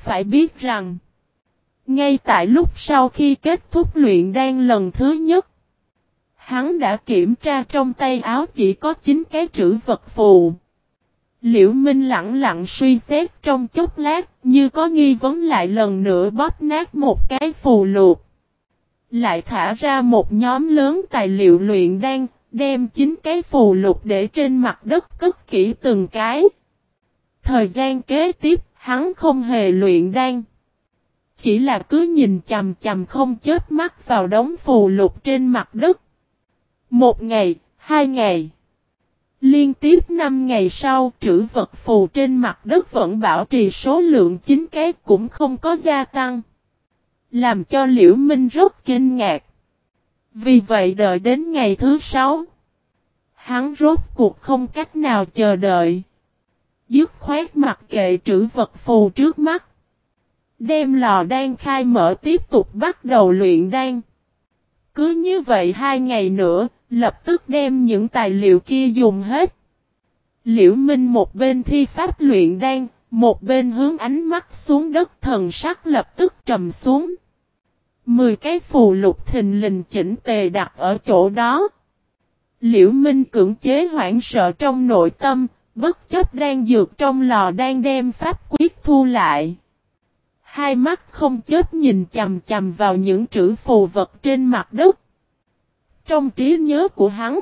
Phải biết rằng, ngay tại lúc sau khi kết thúc luyện đan lần thứ nhất, hắn đã kiểm tra trong tay áo chỉ có 9 cái trữ vật phù. Liễu Minh lặng lặng suy xét trong chốc lát, như có nghi vấn lại lần nữa bóp nát một cái phù lục. Lại thả ra một nhóm lớn tài liệu luyện đan, đem 9 cái phù lục để trên mặt đất cất kỹ từng cái. Thời gian kế tiếp, hắn không hề luyện đan. Chỉ là cứ nhìn chằm chằm không chớp mắt vào đống phù lục trên mặt đất. 1 ngày, 2 ngày. Liên tiếp 5 ngày sau, trữ vật phù trên mặt đất vẫn bảo trì số lượng 9 cái cũng không có gia tăng. Làm cho Liễu Minh rất kinh ngạc. Vì vậy đợi đến ngày thứ 6, hắn rốt cuộc không cách nào chờ đợi. Dứt khoát mặc kệ trữ vật phù trước mắt. Đem lò đan khai mở tiếp tục bắt đầu luyện đan. Cứ như vậy 2 ngày nữa, lập tức đem những tài liệu kia dùng hết. Liễu Minh một bên thi pháp luyện đan, một bên hướng ánh mắt xuống đất, thần sắc lập tức trầm xuống. 10 cái phù lục thình lình chỉnh tề đặt ở chỗ đó. Liễu Minh cưỡng chế hoảng sợ trong nội tâm, bất chấp đan dược trong lò đan đem pháp quyết thu lại. Hai mắt không chớp nhìn chằm chằm vào những trữ phù vật trên mặt đất. Trong trí nhớ của hắn,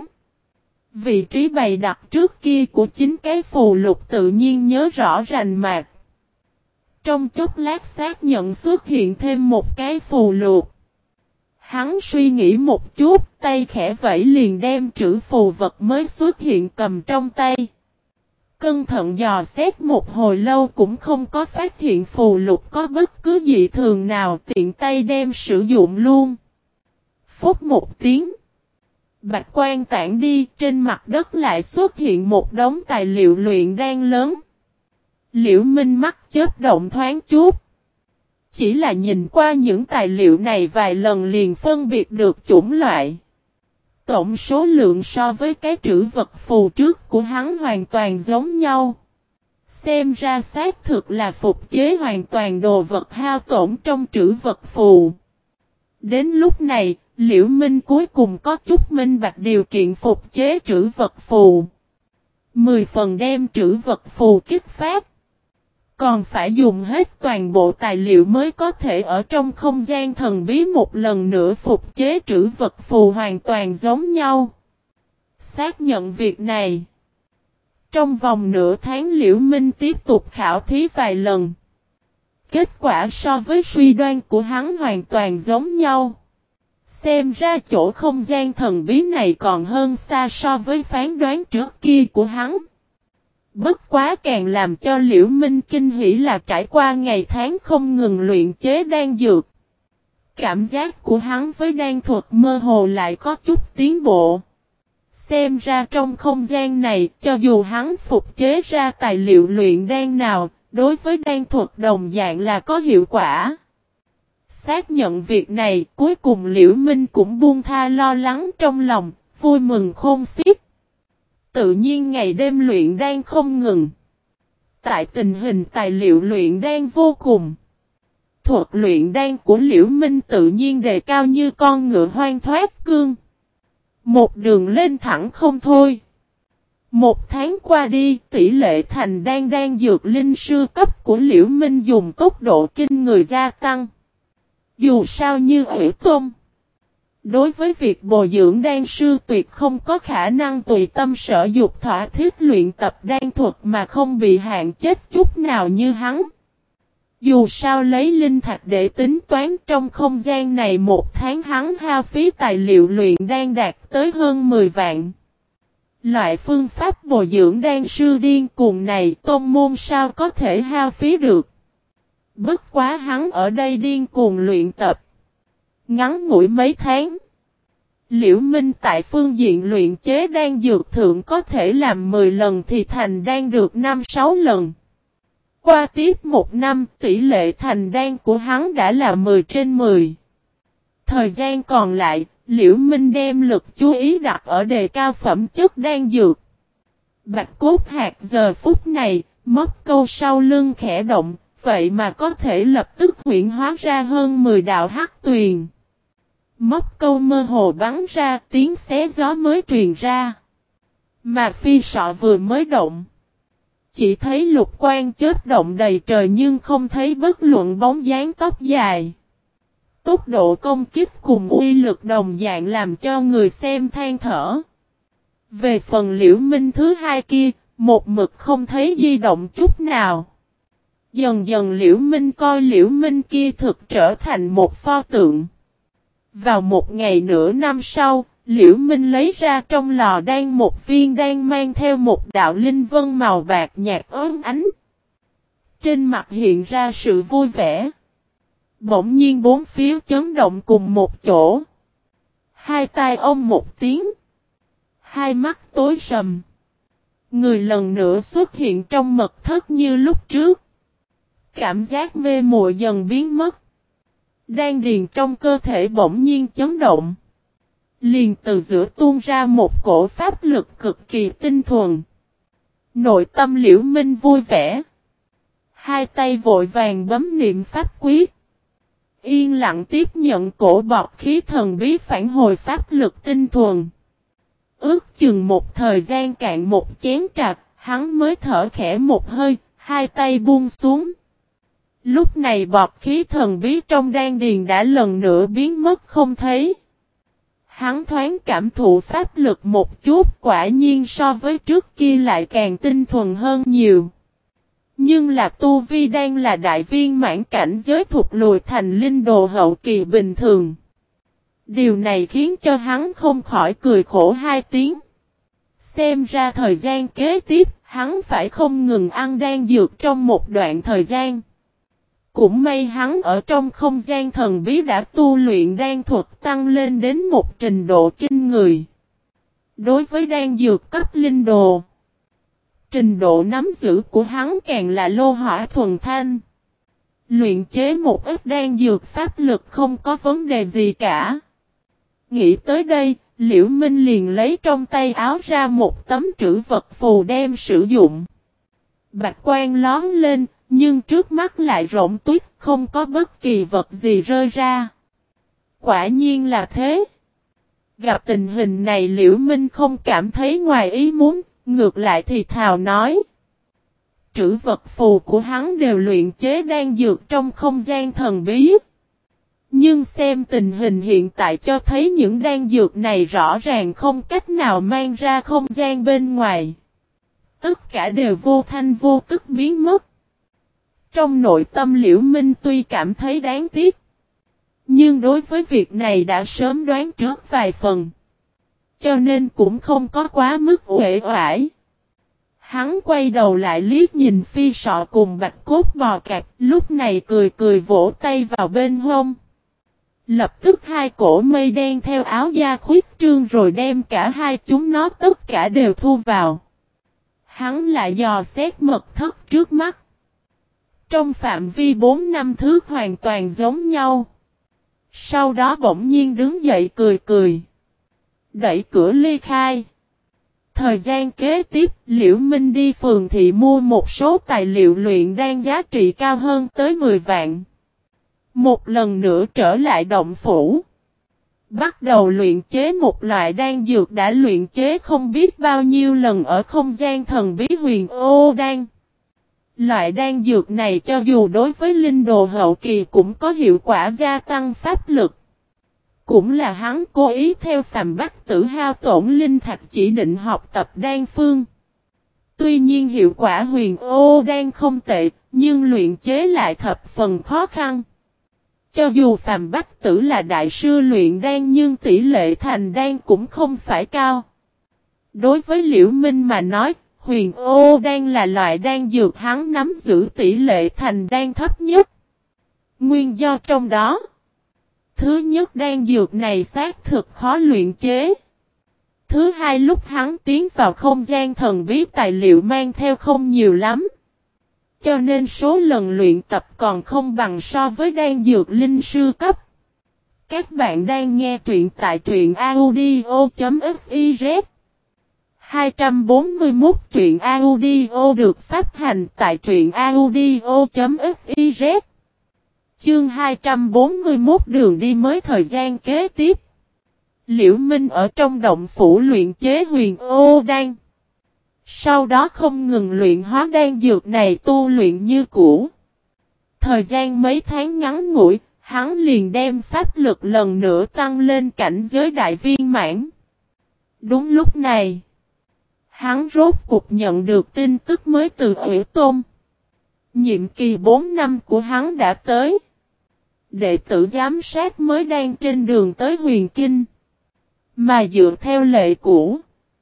vị trí bày đặt trước kia của 9 cái phù lục tự nhiên nhớ rõ rành mạch. Trong chốc lát xác nhận xuất hiện thêm một cái phù lục. Hắn suy nghĩ một chút, tay khẽ vẫy liền đem trữ phù vật mới xuất hiện cầm trong tay. Cẩn thận dò xét một hồi lâu cũng không có phát hiện phù lục có bất cứ dị thường nào, tiện tay đem sử dụng luôn. Phút một tiếng, bạch quang tản đi, trên mặt đất lại xuất hiện một đống tài liệu luyện đan lớn. Liễu Minh mắt chớp động thoáng chút. Chỉ là nhìn qua những tài liệu này vài lần liền phân biệt được chủng loại. Tổng số lượng so với cái trữ vật phù trước của hắn hoàn toàn giống nhau. Xem ra xác thực là phục chế hoàn toàn đồ vật hao tổn trong trữ vật phù. Đến lúc này, Liễu Minh cuối cùng có chút minh bạch điều kiện phục chế trữ vật phù. 10 phần đem trữ vật phù kích phát. Còn phải dùng hết toàn bộ tài liệu mới có thể ở trong không gian thần bí một lần nữa phục chế trữ vật phù hoàn toàn giống nhau. Xác nhận việc này. Trong vòng nửa tháng Liễu Minh tiếp tục khảo thí vài lần. Kết quả so với suy đoán của hắn hoàn toàn giống nhau. Xem ra chỗ không gian thần bí này còn hơn xa so với phán đoán trước kia của hắn. Bất quá càng làm cho Liễu Minh kinh hỉ là trải qua ngày tháng không ngừng luyện chế đan dược. Cảm giác của hắn với đan thuật mơ hồ lại có chút tiến bộ. Xem ra trong không gian này, cho dù hắn phục chế ra tài liệu luyện đan nào, đối với đan thuật đồng dạng là có hiệu quả. Xác nhận việc này, cuối cùng Liễu Minh cũng buông tha lo lắng trong lòng, vui mừng khôn xiết. Tự nhiên ngày đêm luyện đan không ngừng. Tại tình hình tài liệu luyện đan vô cùng, thuật luyện đan của Liễu Minh tự nhiên đề cao như con ngựa hoang thoát cương. Một đường lên thẳng không thôi. Một tháng qua đi, tỷ lệ thành đan dược linh sư cấp của Liễu Minh dùng tốc độ kinh người gia tăng. Dù sao như Ủy Tôn, đối với việc bồi dưỡng đan sư tuyệt không có khả năng tùy tâm sở dục thỏa thích luyện tập đan thuật mà không bị hạn chết chút nào như hắn. Dù sao lấy linh thạch để tính toán trong không gian này một tháng hắn hao phí tài liệu luyện đan đạt tới hơn 10 vạn. Loại phương pháp bồi dưỡng đan sư điên cuồng này tôn môn sao có thể hao phí được. Bất quá hắn ở đây điên cuồng luyện tập. Ngắn ngủi mấy tháng, Liễu Minh tại phương diện luyện chế đan dược thượng có thể làm 10 lần thì thành đan được 5-6 lần. Qua tiếp một năm, tỷ lệ thành đan của hắn đã là 10 trên 10. Thời gian còn lại, Liễu Minh đem lực chú ý đặt ở đề cao phẩm chất đan dược. Bạch Cốt Hạc giờ phút này, móc câu sau lưng khẽ động, vậy mà có thể lập tức huyễn hóa ra hơn 10 đạo hắc tuyền. Móc câu mơ hồ bắn ra, tiếng xé gió mới truyền ra. Mà phi sọ vừa mới động. Chỉ thấy lục quang chớp động đầy trời nhưng không thấy bất luận bóng dáng tóc dài. Tốc độ công kích cùng uy lực đồng dạng làm cho người xem than thở. Về phần Liễu Minh thứ hai kia, một mực không thấy di động chút nào. Dần dần Liễu Minh coi Liễu Minh kia thực trở thành một pho tượng. Vào một ngày nửa năm sau, Liễu Minh lấy ra trong lò đan một viên đan mang theo một đạo linh vân màu bạc nhạt óng ánh. Trên mặt hiện ra sự vui vẻ. Bỗng nhiên bốn phía chấn động cùng một chỗ. Hai tai ông một tiếng. Hai mắt tối sầm. Người lần nữa xuất hiện trong mật thất như lúc trước. Cảm giác mê muội dần biến mất. Đan điền trong cơ thể bỗng nhiên chấn động. Liền từ giữa tuôn ra một cổ pháp lực cực kỳ tinh thuần. Nội tâm Liễu Minh vui vẻ. Hai tay vội vàng bấm niệm pháp quyết. Yên lặng tiếp nhận cổ bọt khí thần bí phản hồi pháp lực tinh thuần. Ước chừng một thời gian cạn một chén trà, hắn mới thở khẽ một hơi, hai tay buông xuống. Lúc này bọt khí thần bí trong đan điền đã lần nữa biến mất không thấy. Hắn thoáng cảm thụ pháp lực một chút, quả nhiên so với trước kia lại càng tinh thuần hơn nhiều. Nhưng là tu vi đang là đại viên mãn cảnh giới thụt lùi thành linh đồ hậu kỳ bình thường. Điều này khiến cho hắn không khỏi cười khổ hai tiếng. Xem ra thời gian kế tiếp, hắn phải không ngừng ăn đan dược trong một đoạn thời gian. Cũng may hắn ở trong không gian thần bí đã tu luyện đan thuật tăng lên đến một trình độ kinh người. Đối với đan dược cấp linh đồ, trình độ nắm giữ của hắn càng là lô hỏa thuần thanh. Luyện chế một ít đan dược pháp lực không có vấn đề gì cả. Nghĩ tới đây, Liễu Minh liền lấy trong tay áo ra một tấm trữ vật phù đem sử dụng. Bạch quang lóe lên, nhưng trước mắt lại rỗng tuếch, không có bất kỳ vật gì rơi ra. Quả nhiên là thế. Gặp tình hình này Liễu Minh không cảm thấy ngoài ý muốn, ngược lại thì thào nói. Trữ vật phù của hắn đều luyện chế đan dược trong không gian thần bí. Nhưng xem tình hình hiện tại cho thấy những đan dược này rõ ràng không cách nào mang ra không gian bên ngoài. Tất cả đều vô thanh vô tức biến mất. Trong nội tâm Liễu Minh tuy cảm thấy đáng tiếc, nhưng đối với việc này đã sớm đoán trước vài phần, cho nên cũng không có quá mức uể oải. Hắn quay đầu lại liếc nhìn Phi Sọ cùng Bạch Cốt Bò Cạp, lúc này cười cười vỗ tay vào bên hông. Lập tức hai cổ mây đen theo áo da khuyết trương rồi đem cả hai chúng nó tất cả đều thu vào. Hắn lại dò xét mật thất trước mắt. Trong phạm vi 4 năm thước hoàn toàn giống nhau. Sau đó bỗng nhiên đứng dậy cười cười. Đẩy cửa ly khai. Thời gian kế tiếp, Liễu Minh đi phường thị mua một số tài liệu luyện đan giá trị cao hơn tới 10 vạn. Một lần nữa trở lại động phủ. Bắt đầu luyện chế một loại đan dược đã luyện chế không biết bao nhiêu lần ở không gian thần bí huyền ô đan. Loại đan dược này cho dù đối với linh đồ hậu kỳ cũng có hiệu quả gia tăng pháp lực. Cũng là hắn cố ý theo Phàm Bách Tử hao tổn linh thạch chỉ định học tập đan phương. Tuy nhiên hiệu quả huyền ô đan không tệ, nhưng luyện chế lại thập phần khó khăn. Cho dù Phàm Bách Tử là đại sư luyện đan nhưng tỷ lệ thành đan cũng không phải cao. Đối với Liễu Minh mà nói, huyền ô đan là loại đan dược hắn nắm giữ tỷ lệ thành đan thấp nhất. Nguyên do trong đó. Thứ nhất, đan dược này xác thực khó luyện chế. Thứ hai, lúc hắn tiến vào không gian thần bí tài liệu mang theo không nhiều lắm. Cho nên số lần luyện tập còn không bằng so với đan dược linh sư cấp. Các bạn đang nghe truyện tại truyện audio.fiz 241 truyện audio được phát hành tại truyện audio.fiz. Chương 241 đường đi mới. Thời gian kế tiếp, Liễu Minh ở trong động phủ luyện chế huyền ô đan. Sau đó không ngừng luyện hóa đan dược này tu luyện như cũ. Thời gian mấy tháng ngắn ngủi, hắn liền đem pháp lực lần nữa tăng lên cảnh giới đại viên mãn. Đúng lúc này, hắn rốt cục nhận được tin tức mới từ Ủy Tôn. Nhiệm kỳ 4 năm của hắn đã tới. Đệ tử giám sát mới đang trên đường tới Huyền Kinh. Mà dựa theo lệ cũ,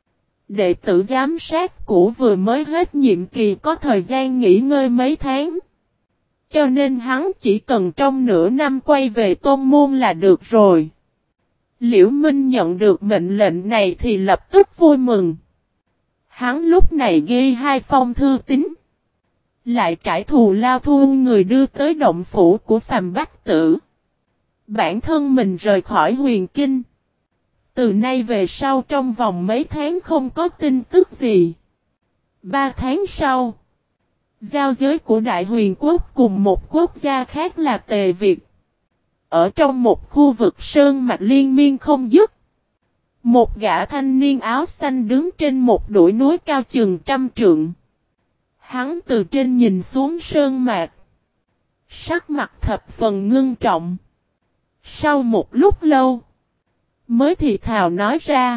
đệ tử giám sát cũ vừa mới hết nhiệm kỳ có thời gian nghỉ ngơi mấy tháng. Cho nên hắn chỉ cần trong nửa năm quay về tôn môn là được rồi. Liễu Minh nhận được mệnh lệnh này thì lập tức vui mừng. Hắn lúc này ghi 2 phong thư tín. Lại trải thù lao thu người đưa tới động phủ của Phàm Bách Tử. Bản thân mình rời khỏi Huyền Kinh. Từ nay về sau trong vòng mấy tháng không có tin tức gì. 3 tháng sau, giao giới của Đại Huyền Quốc cùng một quốc gia khác là Tề Việt. Ở trong một khu vực sơn mạch liên miên không dứt. Một gã thanh niên áo xanh đứng trên một đồi núi cao chừng 100 trượng. Hắn từ trên nhìn xuống sơn mạch. Sắc mặt thập phần ngưng trọng. Sau một lúc lâu, mới thì thào nói ra.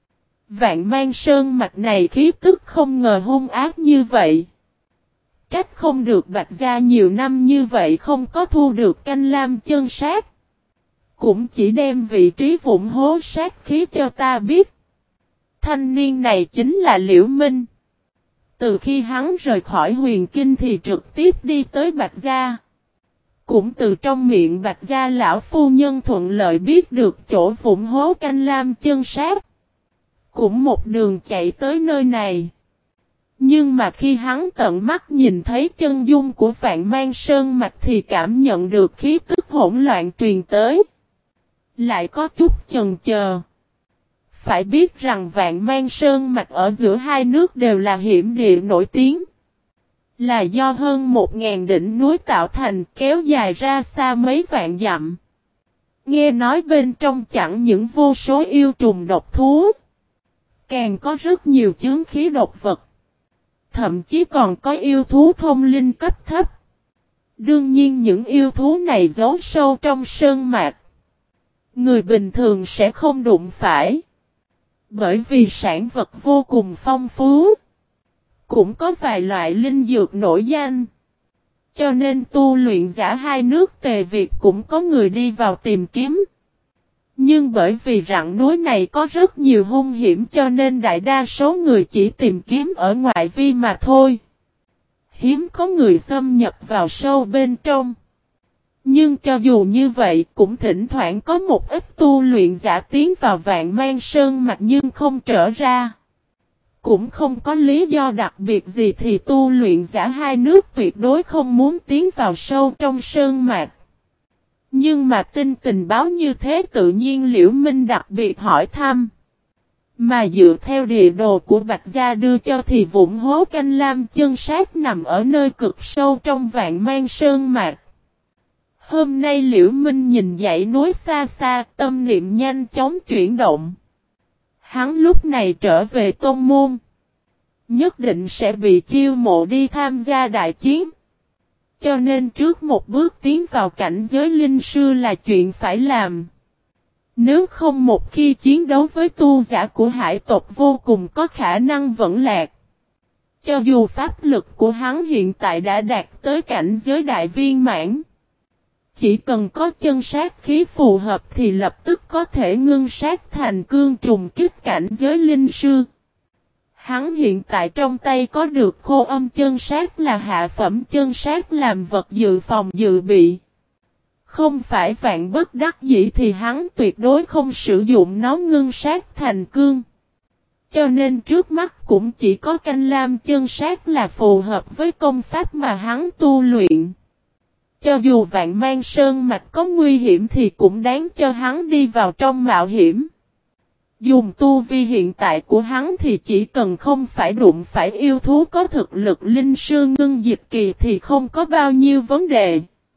Vạn Mang sơn mạch này khí tức không ngờ hung ác như vậy. Trách không được Bạch Gia nhiều năm như vậy không có thu được canh lam chân sát. Cũng chỉ đem vị trí vụn hố sát khí cho ta biết. Thanh niên này chính là Liễu Minh. Từ khi hắn rời khỏi Huyền Kinh thì trực tiếp đi tới Bạch Gia. Cũng từ trong miệng Bạch Gia lão phu nhân thuận lợi biết được chỗ vụn hố canh lam chân sát. Cũng một đường chạy tới nơi này. Nhưng mà khi hắn tận mắt nhìn thấy chân dung của Vạn Mang sơn mạch thì cảm nhận được khí tức hỗn loạn truyền tới. Lại có chút chần chờ. Phải biết rằng Vạn Mang sơn mạch ở giữa hai nước đều là hiểm địa nổi tiếng. Là do hơn 1000 đỉnh núi tạo thành kéo dài ra xa mấy vạn dặm. Nghe nói bên trong chẳng những vô số yêu trùng độc thú. Càng có rất nhiều chướng khí độc vật. Thậm chí còn có yêu thú thông linh cấp thấp. Đương nhiên những yêu thú này giấu sâu trong sơn mạch. Người bình thường sẽ không đụng phải. Bởi vì sản vật vô cùng phong phú. Cũng có vài loại linh dược nổi danh. Cho nên tu luyện giả hai nước Tề Việt cũng có người đi vào tìm kiếm. Nhưng bởi vì rặng núi này có rất nhiều hung hiểm cho nên đại đa số người chỉ tìm kiếm ở ngoại vi mà thôi. Hiếm có người xâm nhập vào sâu bên trong. Nhưng cho dù như vậy cũng thỉnh thoảng có một ít tu luyện giả tiến vào Vạn Mang sơn mạch nhưng không trở ra. Cũng không có lý do đặc biệt gì thì tu luyện giả hai nước tuyệt đối không muốn tiến vào sâu trong sơn mạch. Nhưng mà tin tình báo như thế tự nhiên Liễu Minh đặc biệt hỏi thăm. Mà dựa theo địa đồ của Bạch Gia đưa cho thì vụn hố canh lam chân sát nằm ở nơi cực sâu trong Vạn Mang sơn mạch. Hôm nay Liễu Minh nhìn dãy núi xa xa, tâm niệm nhanh chóng chuyển động. Hắn lúc này trở về tôn môn. Nhất định sẽ bị chiêu mộ đi tham gia đại chiến. Cho nên trước một bước tiến vào cảnh giới linh sư là chuyện phải làm. Nếu không một khi chiến đấu với tu giả của hải tộc vô cùng có khả năng vẫn lạc. Cho dù pháp lực của hắn hiện tại đã đạt tới cảnh giới đại viên mãn. Chỉ cần có chân sát khí phù hợp thì lập tức có thể ngưng sát thành cương trùng kích cảnh giới linh sư. Hắn hiện tại trong tay có được khô âm chân sát là hạ phẩm chân sát làm vật dự phòng dự bị. Không phải vạn bất đắc dĩ thì hắn tuyệt đối không sử dụng nó ngưng sát thành cương. Cho nên trước mắt cũng chỉ có canh lam chân sát là phù hợp với công pháp mà hắn tu luyện. Cho dù Vạn Mang sơn mạch có nguy hiểm thì cũng đáng cho hắn đi vào trong mạo hiểm. Dùng tu vi hiện tại của hắn thì chỉ cần không phải đụng phải yêu thú có thực lực linh sư ngưng dịch kỳ thì không có bao nhiêu vấn đề.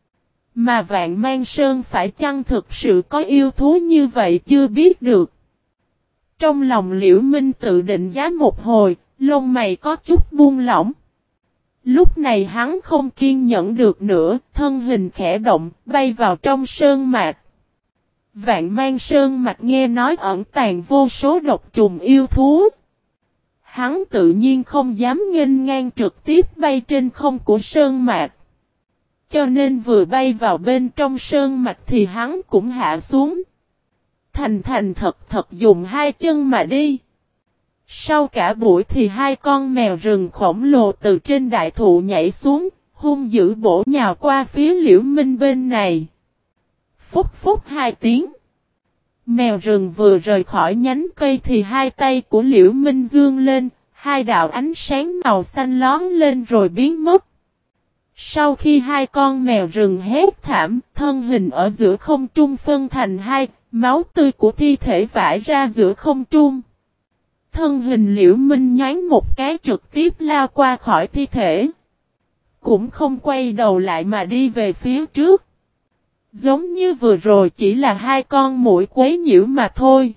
Mà Vạn Mang Sơn phải chăng thực sự có yêu thú như vậy chưa biết được. Trong lòng Liễu Minh tự định giá một hồi, lông mày có chút buông lỏng. Lúc này hắn không kiên nhẫn được nữa, thân hình khẽ động, bay vào trong sơn mạc. Vạn Mang Sơn mạch nghe nói ẩn tàng vô số độc trùng yêu thú. Hắn tự nhiên không dám nghênh ngang trực tiếp bay trên không của sơn mạc. Cho nên vừa bay vào bên trong sơn mạch thì hắn cũng hạ xuống. Thành thật dùng hai chân mà đi. Sau cả buổi thì hai con mèo rừng khổng lồ từ trên đại thụ nhảy xuống, hung dữ bổ nhào qua phía Liễu Minh bên này. Phúc phúc hai tiếng. Mèo rừng vừa rời khỏi nhánh cây thì hai tay của Liễu Minh dương lên, hai đạo ánh sáng màu xanh lón lên rồi biến mất. Sau khi hai con mèo rừng hét thảm, thân hình ở giữa không trung phân thành hai, máu tươi của thi thể vãi ra giữa không trung. Thân hình Liễu Minh nhoáng một cái trực tiếp lao qua khỏi thi thể. Cũng không quay đầu lại mà đi về phía trước. Giống như vừa rồi chỉ là hai con muỗi quấy nhiễu mà thôi.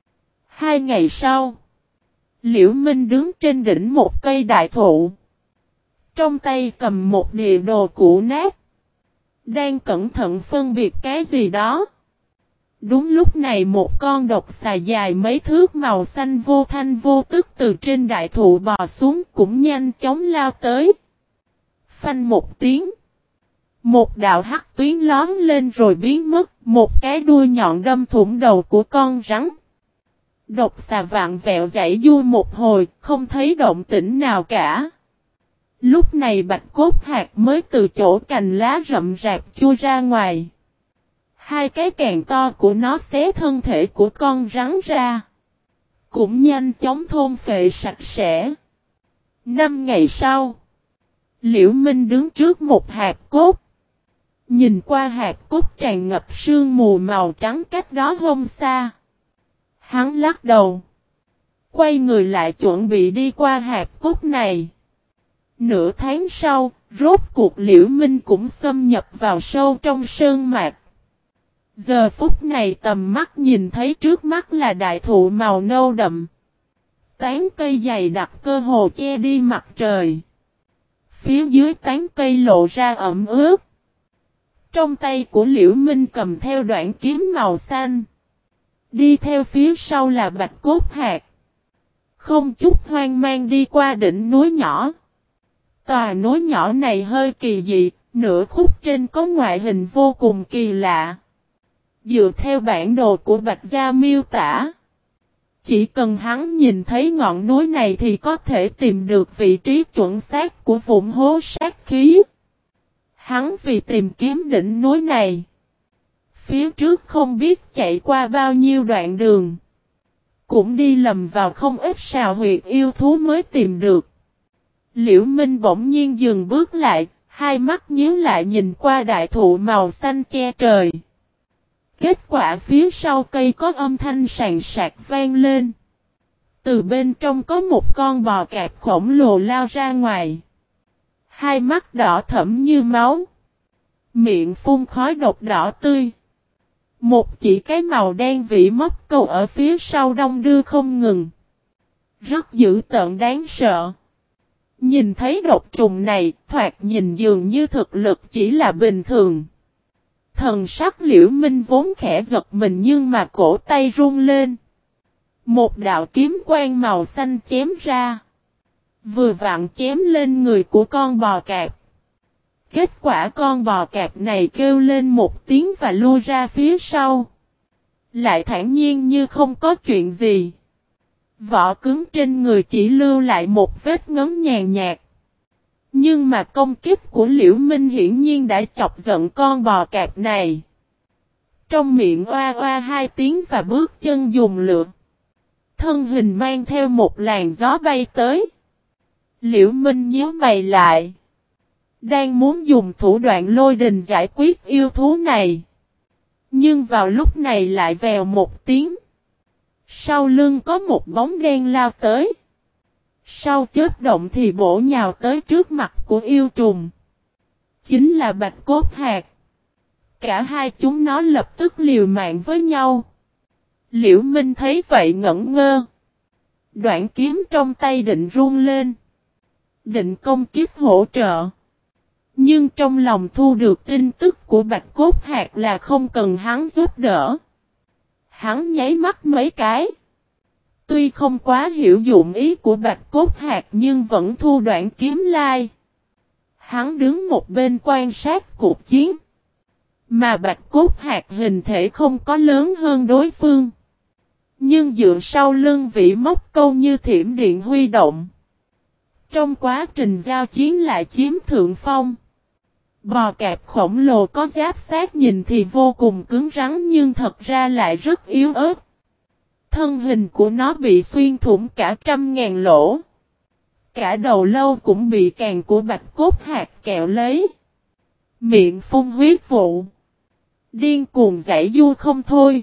2 ngày sau, Liễu Minh đứng trên đỉnh một cây đại thụ. Trong tay cầm một địa đồ cũ nát. Đang cẩn thận phân biệt cái gì đó. Đúng lúc này một con độc xà dài mấy thước màu xanh vô thanh vô tức từ trên đại thụ bò xuống cũng nhanh chóng lao tới. Phanh một tiếng. Một đạo hắc tuyến lóm lên rồi biến mất, một cái đuôi nhọn đâm thủng đầu của con rắn. Độc xà vặn vẹo giãy giụa một hồi, không thấy động tĩnh nào cả. Lúc này bạch cốt hạt mới từ chỗ cành lá rậm rạp chui ra ngoài. Hai cái càng to của nó xé thân thể của con rắn ra. Cũng nhanh chóng thôn phệ sạch sẽ. 5 ngày sau, Liễu Minh đứng trước một hạt cốt. Nhìn qua hạt cốt tràn ngập sương mù màu trắng cách đó không xa. Hắn lắc đầu. Quay người lại chuẩn bị đi qua hạt cốt này. Nửa tháng sau, rốt cuộc Liễu Minh cũng xâm nhập vào sâu trong sơn mạc. Giờ phút này tầm mắt nhìn thấy trước mắt là đại thụ màu nâu đậm. Tán cây dày đặc cơ hồ che đi mặt trời. Phía dưới tán cây lộ ra ẩm ướt. Trong tay của Liễu Minh cầm theo đoạn kiếm màu xanh. Đi theo phía sau là bạch cốt hạt. Không chút hoang mang đi qua đỉnh núi nhỏ. Tòa núi nhỏ này hơi kỳ dị, nửa khúc trên có ngoại hình vô cùng kỳ lạ. Dựa theo bản đồ của Bạch Gia miêu tả, chỉ cần hắn nhìn thấy ngọn núi này thì có thể tìm được vị trí chuẩn xác của vụn hố sát khí. Hắn vì tìm kiếm đỉnh núi này, phía trước không biết chạy qua bao nhiêu đoạn đường, cũng đi lầm vào không ít sào huyệt yêu thú mới tìm được. Liễu Minh bỗng nhiên dừng bước lại, hai mắt nhíu lại nhìn qua đại thụ màu xanh che trời. Kết quả phía sau cây có âm thanh sàn sạc vang lên. Từ bên trong có một con bò cạp khổng lồ lao ra ngoài. Hai mắt đỏ thẫm như máu. Miệng phun khói độc đỏ tươi. Một chỉ cái màu đen vĩ móc câu ở phía sau đong đưa không ngừng. Rất dữ tợn đáng sợ. Nhìn thấy độc trùng này, thoạt nhìn dường như thực lực chỉ là bình thường. Thần sắc Liễu Minh vốn khẽ giật mình nhưng mà cổ tay run lên. Một đạo kiếm quang màu xanh chém ra. Vừa vặn chém lên người của con bò cạp. Kết quả con bò cạp này kêu lên một tiếng và lui ra phía sau. Lại thản nhiên như không có chuyện gì. Vỏ cứng trên người chỉ lưu lại một vết ngấn nhàn nhạt. Nhưng mà công kích của Liễu Minh hiển nhiên đã chọc giận con bò cạp này. Trong miệng oa oa hai tiếng và bước chân dùng lượn. Thân hình mang theo một làn gió bay tới. Liễu Minh nhíu mày lại. Đang muốn dùng thủ đoạn lôi đình giải quyết yêu thú này. Nhưng vào lúc này lại vèo một tiếng. Sau lưng có một bóng đen lao tới. Sau chớp động thì bổ nhào tới trước mặt của yêu trùng. Chính là Bạch Cốt Hạc. Cả hai chúng nó lập tức liều mạng với nhau. Liễu Minh thấy vậy ngẩn ngơ. Đoạn kiếm trong tay định run lên. Định công kiếp hỗ trợ. Nhưng trong lòng thu được tin tức của Bạch Cốt Hạc là không cần hắn giúp đỡ. Hắn nháy mắt mấy cái. Tuy không quá hiểu dụng ý của Bạch Cốt Hạc nhưng vẫn thu đoạn kiếm lai. Hắn đứng một bên quan sát cuộc chiến. Mà Bạch Cốt Hạc hình thể không có lớn hơn đối phương. Nhưng dựa sau lưng Vĩ Mốc Câu như thiểm điện huy động. Trong quá trình giao chiến lại chiếm thượng phong. Bò cạp khổng lồ có giáp xác nhìn thì vô cùng cứng rắn nhưng thật ra lại rất yếu ớt. Thân hình của nó bị xuyên thủng cả 100.000 lỗ. Cả đầu lâu cũng bị càng của Bạch Cốt Hạc kẹo lấy. Miệng phun huyết vụ. Điên cuồng giãy giụa không thôi.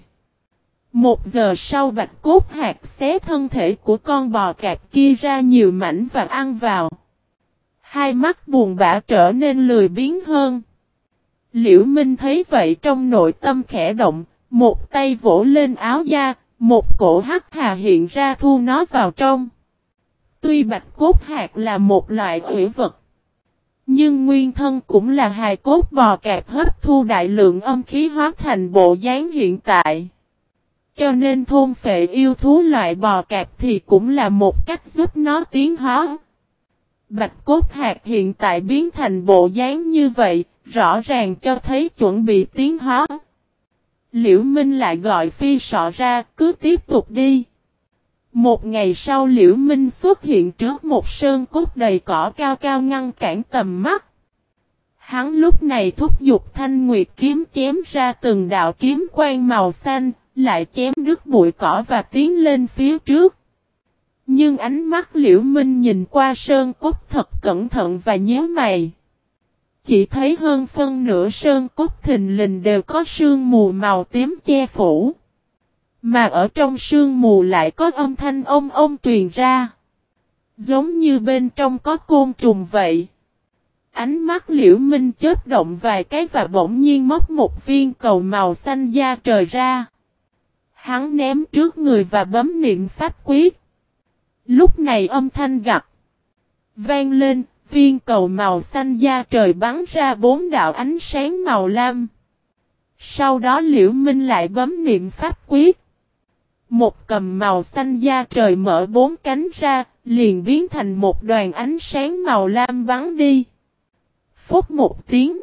1 giờ sau Bạch Cốt Hạc xé thân thể của con bò cạp kia ra nhiều mảnh và ăn vào. Hai mắt buồn bã trở nên lười biếng hơn. Liễu Minh thấy vậy trong nội tâm khẽ động, một tay vỗ lên áo da, một cổ hắc hà hiện ra thu nó vào trong. Tuy Bạch Cốt Hạc là một loại ủy vật, nhưng nguyên thân cũng là hài cốt bò cạp hấp thu đại lượng âm khí hóa thành bộ dáng hiện tại. Cho nên thôn phệ yêu thú loại bò cạp thì cũng là một cách giúp nó tiến hóa. Bạch Cốt Hạc hiện tại biến thành bộ dáng như vậy, rõ ràng cho thấy chuẩn bị tiến hóa. Liễu Minh lại gọi Phi Sọ ra, cứ tiếp tục đi. Một ngày sau Liễu Minh xuất hiện trước một sơn cốt đầy cỏ cao cao ngăn cản tầm mắt. Hắn lúc này thúc giục Thanh Nguyệt kiếm chém ra từng đạo kiếm quang màu xanh, lại chém đứt bụi cỏ và tiến lên phía trước. Nhưng ánh mắt Liễu Minh nhìn qua sơn cốt thật cẩn thận và nhíu mày. Chỉ thấy hơn phân nửa sơn cốt thình lình đều có sương mù màu tím che phủ. Mà ở trong sương mù lại có âm thanh ông truyền ra. Giống như bên trong có côn trùng vậy. Ánh mắt Liễu Minh chớp động vài cái và bỗng nhiên móc một viên cầu màu xanh da trời ra. Hắn ném trước người và bấm niệm pháp quyết. Lúc này âm thanh gặt vang lên, viên cầu màu xanh da trời bắn ra 4 đạo ánh sáng màu lam. Sau đó Liễu Minh lại bấm niệm pháp quyết. Một cầm màu xanh da trời mở 4 cánh ra, liền biến thành một đoàn ánh sáng màu lam bắn đi. Phút một tiếng.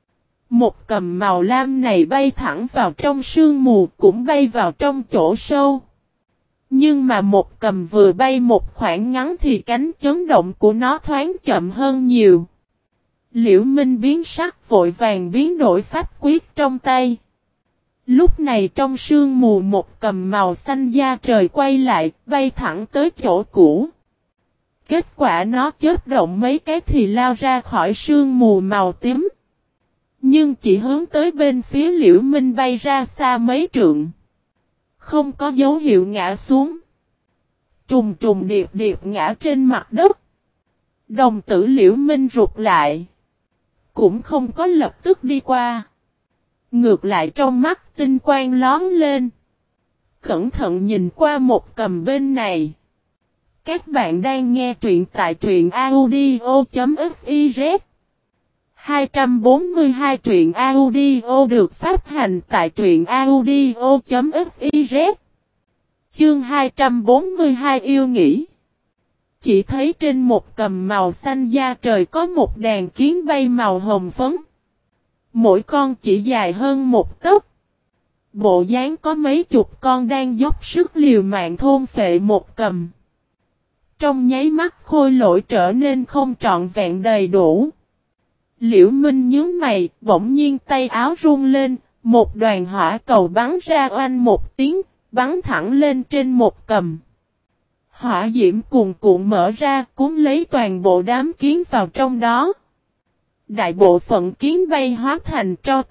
Một cầm màu lam này bay thẳng vào trong sương mù cũng bay vào trong chỗ sâu. Nhưng mà một cầm vừa bay một khoảng ngắn thì cánh chấn động của nó thoáng chậm hơn nhiều. Liễu Minh biến sắc vội vàng biến đổi pháp quyết trong tay. Lúc này trong sương mù một cầm màu xanh da trời quay lại bay thẳng tới chỗ cũ. Kết quả nó chớp động mấy cái thì lao ra khỏi sương mù màu tím. Nhưng chỉ hướng tới bên phía Liễu Minh bay ra xa mấy trượng. Không có dấu hiệu ngã xuống. Trùng trùng điệp điệp ngã trên mặt đất. Đồng tử Liễu Minh rụt lại. Cũng không có lập tức đi qua. Ngược lại trong mắt tinh quang lón lên. Cẩn thận nhìn qua một cầm bên này. Các bạn đang nghe truyện tại truyện audio.fiz 242 truyện audio được phát hành tại truyện audio.fiz. Chương 242 yêu nghĩ. Chỉ thấy trên một cầm màu xanh da trời có một đàn kiến bay màu hồng phấn. Mỗi con chỉ dài hơn một tấc. Bộ dáng có mấy chục con đang dốc sức liều mạng thôn phệ một cầm. Trong nháy mắt khôi lỗi trở nên không trọn vẹn đầy đủ. Liễu Minh nhướng mày, bỗng nhiên tay áo run lên, một đoàn hỏa cầu bắn ra oanh một tiếng, bắn thẳng lên trên một cầm. Hỏa diễm cuồn cuộn mở ra, cuốn lấy toàn bộ đám kiến vào trong đó. Đại bộ phận kiến bay hóa thành tro tàn,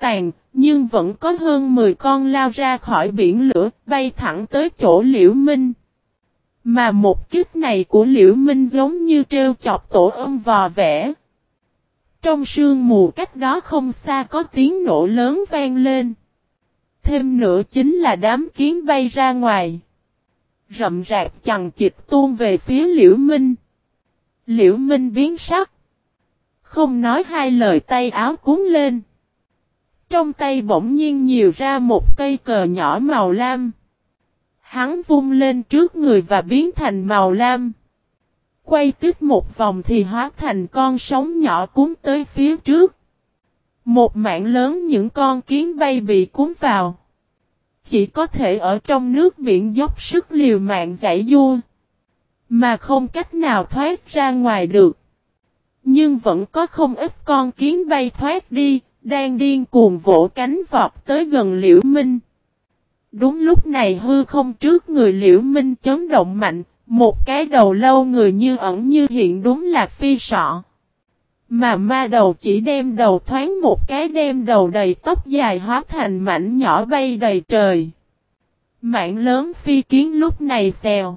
nhưng vẫn có hơn 10 con lao ra khỏi biển lửa, bay thẳng tới chỗ Liễu Minh. Mà một kích này của Liễu Minh giống như trêu chọc tổ ong vò vẽ. Trong sương mù cách đó không xa có tiếng nổ lớn vang lên. Thêm nữa chính là đám kiến bay ra ngoài. Rậm rạp chằng chịt tuôn về phía Liễu Minh. Liễu Minh biến sắc. Không nói hai lời, tay áo cuốn lên. Trong tay bỗng nhiên nhiều ra một cây cờ nhỏ màu lam. Hắn vung lên trước người và biến thành màu lam. Quay tiếp một vòng thì hóa thành con sóng nhỏ cuốn tới phía trước. Một mảng lớn những con kiến bay bị cuốn vào. Chỉ có thể ở trong nước biển dốc sức liều mạng giãy giụa, mà không cách nào thoát ra ngoài được. Nhưng vẫn có không ít con kiến bay thoát đi, đang điên cuồng vỗ cánh vọt tới gần Liễu Minh. Đúng lúc này hư không trước người Liễu Minh chấn động mạnh, một cái đầu lâu người như ẩn như hiện, đúng là phi sọ. Mà ma đầu chỉ đem đầu thoáng một cái, đem đầu đầy tóc dài hóa thành mảnh nhỏ bay đầy trời. Mảng lớn phi kiến lúc này xèo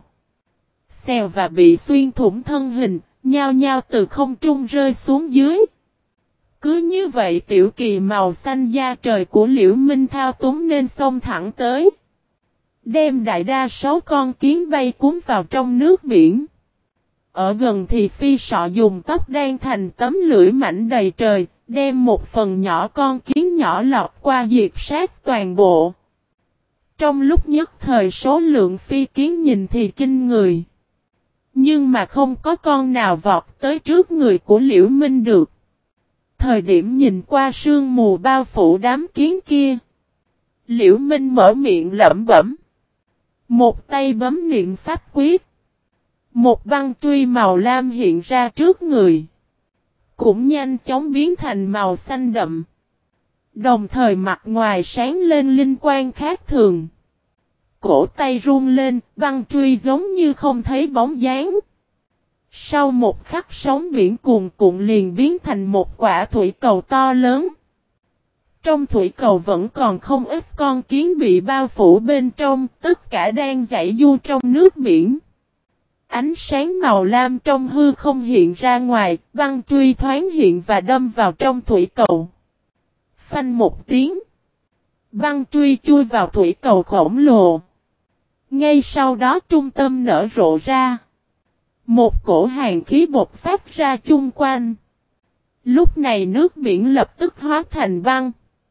và bị xuyên thủng thân hình, nhao nhao từ không trung rơi xuống dưới. Cứ như vậy tiểu kỳ màu xanh da trời của Liễu Minh thao túng nên xông thẳng tới. Đem đại đa số con kiến bay cuốn vào trong nước biển. Ở gần thì phi sọ dùng tóc đan thành tấm lưỡi mảnh đầy trời, đem một phần nhỏ con kiến nhỏ lọt qua diệt sát toàn bộ. Trong lúc nhất thời số lượng phi kiến nhìn thì kinh người. Nhưng mà không có con nào vọt tới trước người của Liễu Minh được. Thời điểm nhìn qua sương mù bao phủ đám kiến kia, Liễu Minh mở miệng lẩm bẩm. Một tay bấm niệm pháp quyết. Một băng truy màu lam hiện ra trước người. Cũng nhanh chóng biến thành màu xanh đậm. Đồng thời mặt ngoài sáng lên linh quang khác thường. Cổ tay run lên, băng truy giống như không thấy bóng dáng. Sau một khắc sóng biển cuồn cuộn liền biến thành một quả thủy cầu to lớn. Trong thủy cầu vẫn còn không ít con kiến bị bao phủ bên trong, tất cả đang giãy giụa trong nước biển. Ánh sáng màu lam trong hư không hiện ra ngoài, băng truy thoáng hiện và đâm vào trong thủy cầu. Phanh một tiếng. Băng truy chui vào thủy cầu khổng lồ. Ngay sau đó trung tâm nở rộ ra. Một cổ hàn khí bộc phát ra chung quanh. Lúc này nước biển lập tức hóa thành băng.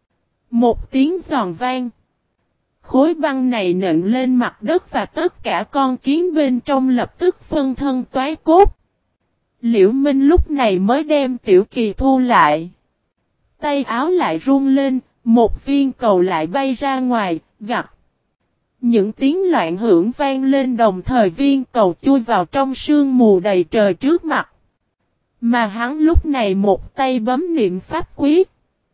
Một tiếng giòn vang. Khối băng này nện lên mặt đất và tất cả con kiến bên trong lập tức phân thân toái cốt. Liễu Minh lúc này mới đem tiểu kỳ thu lại. Tay áo lại run lên, một viên cầu lại bay ra ngoài, gặp. Những tiếng loạn hưởng vang lên đồng thời viên cầu chui vào trong sương mù đầy trời trước mặt. Mà hắn lúc này một tay bấm niệm pháp quyết.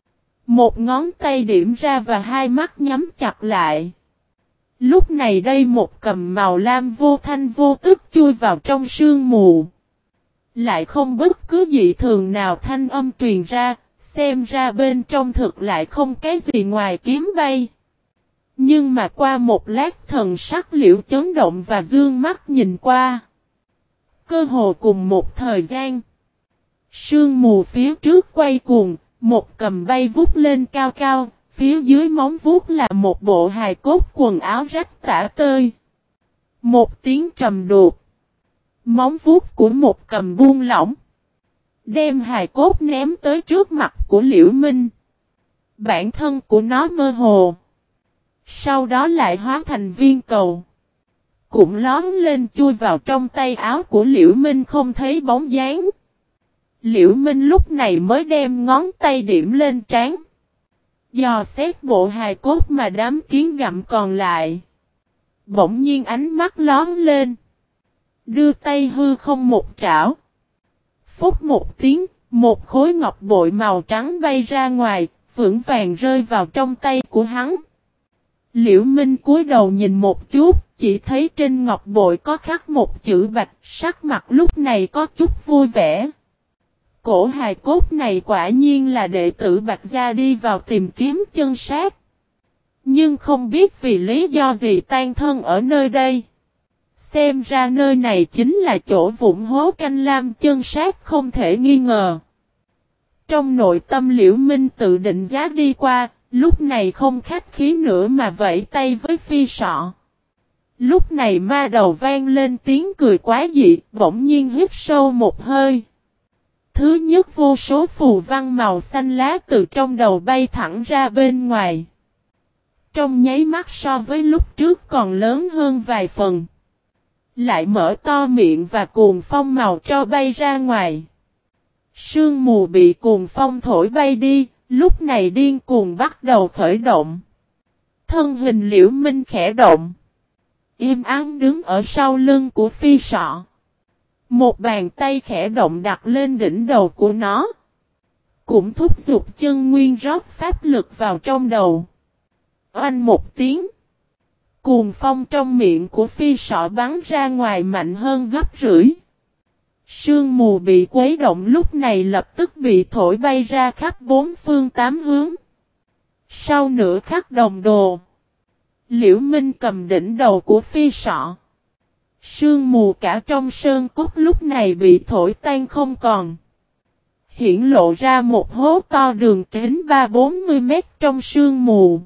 Một ngón tay điểm ra và hai mắt nhắm chặt lại. Lúc này đây một cầm màu lam vô thanh vô tức chui vào trong sương mù. Lại không bất cứ dị thường nào thanh âm truyền ra, xem ra bên trong thực lại không cái gì ngoài kiếm bay. Nhưng mà qua một lát thần sắc Liễu chấn động và dương mắt nhìn qua. Cơ hồ cùng một thời gian. Sương mù phía trước quay cuồng, một cầm bay vút lên cao cao, phía dưới móng vuốt là một bộ hài cốt quần áo rách tả tơi. Một tiếng trầm đột. Móng vuốt của một cầm buông lỏng. Đem hài cốt ném tới trước mặt của Liễu Minh. Bản thân của nó mơ hồ. Sau đó lại hóa thành viên cầu. Cũng lón lên chui vào trong tay áo của Liễu Minh không thấy bóng dáng. Liễu Minh lúc này mới đem ngón tay điểm lên trán. Dò xét bộ hài cốt mà đám kiến gặm còn lại. Bỗng nhiên ánh mắt lón lên. Đưa tay hư không một trảo. Phúc một tiếng, một khối ngọc bội màu trắng bay ra ngoài, vững vàng rơi vào trong tay của hắn. Liễu Minh cúi đầu nhìn một chút, chỉ thấy trên ngọc bội có khắc một chữ bạch, sắc mặt lúc này có chút vui vẻ. Cổ hài cốt này quả nhiên là đệ tử Bạch Gia đi vào tìm kiếm chân sát. Nhưng không biết vì lý do gì tan thân ở nơi đây. Xem ra nơi này chính là chỗ vụn hố canh lam chân sát không thể nghi ngờ. Trong nội tâm Liễu Minh tự định giá đi qua, lúc này không khách khí nữa mà vẫy tay với Phi Sọ. Lúc này ma đầu vang lên tiếng cười quá dị, bỗng nhiên hít sâu một hơi. Thứ nhất vô số phù văn màu xanh lá từ trong đầu bay thẳng ra bên ngoài. Trong nháy mắt so với lúc trước còn lớn hơn vài phần. Lại mở to miệng và cuồng phong màu tro bay ra ngoài. Sương mù bị cuồng phong thổi bay đi, lúc này điên cuồng bắt đầu khởi động. Thân hình Liễu Minh khẽ động. Im ắng đứng ở sau lưng của Phi Sọ. Một bàn tay khẽ động đặt lên đỉnh đầu của nó. Cũng thúc giục chân nguyên rót pháp lực vào trong đầu. Oanh một tiếng. Cuồng phong trong miệng của Phi Sọ bắn ra ngoài mạnh hơn gấp rưỡi. Sương mù bị quấy động lúc này lập tức bị thổi bay ra khắp bốn phương tám hướng. Sau nửa khắc đồng đồ. Liễu Minh cầm đỉnh đầu của Phi Sọ. Sương mù cả trong sơn cốt lúc này bị thổi tan không còn. Hiển lộ ra một hố to đường kính 3-40 mét trong sương mù.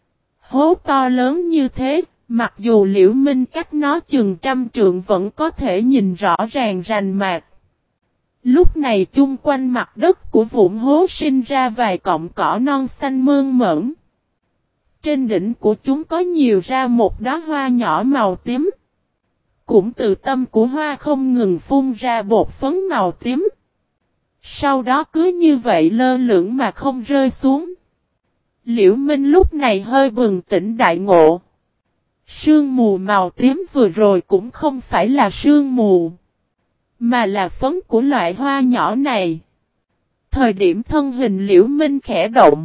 Hố to lớn như thế, mặc dù Liễu Minh cách nó chừng trăm trượng vẫn có thể nhìn rõ ràng rành mạch. Lúc này chung quanh mặt đất của vụn hố sinh ra vài cọng cỏ non xanh mơn mởn. Trên đỉnh của chúng có nhiều ra một đóa hoa nhỏ màu tím. Cũng từ tâm của hoa không ngừng phun ra bột phấn màu tím. Sau đó cứ như vậy lơ lửng mà không rơi xuống. Liễu Minh lúc này hơi bừng tỉnh đại ngộ. Sương mù màu tím vừa rồi cũng không phải là sương mù, mà là phấn của loại hoa nhỏ này. Thời điểm thân hình Liễu Minh khẽ động,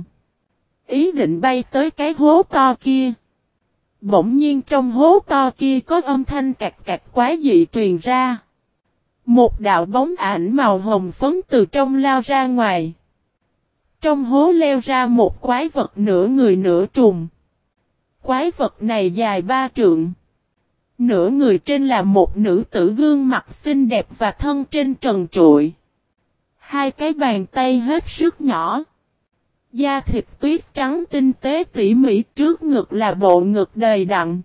ý định bay tới cái hố to kia. Bỗng nhiên trong hố to kia có âm thanh cạch cạch quái dị truyền ra. Một đạo bóng ảnh màu hồng phấn từ trong lao ra ngoài. Trong hố leo ra một quái vật nửa người nửa trùng. Quái vật này dài 3 trượng. Nửa người trên là một nữ tử gương mặt xinh đẹp và thân trên trần trụi. Hai cái bàn tay hết sức nhỏ. Da thịt tuyết trắng tinh tế tỉ mỉ, trước ngực là bộ ngực đầy đặn.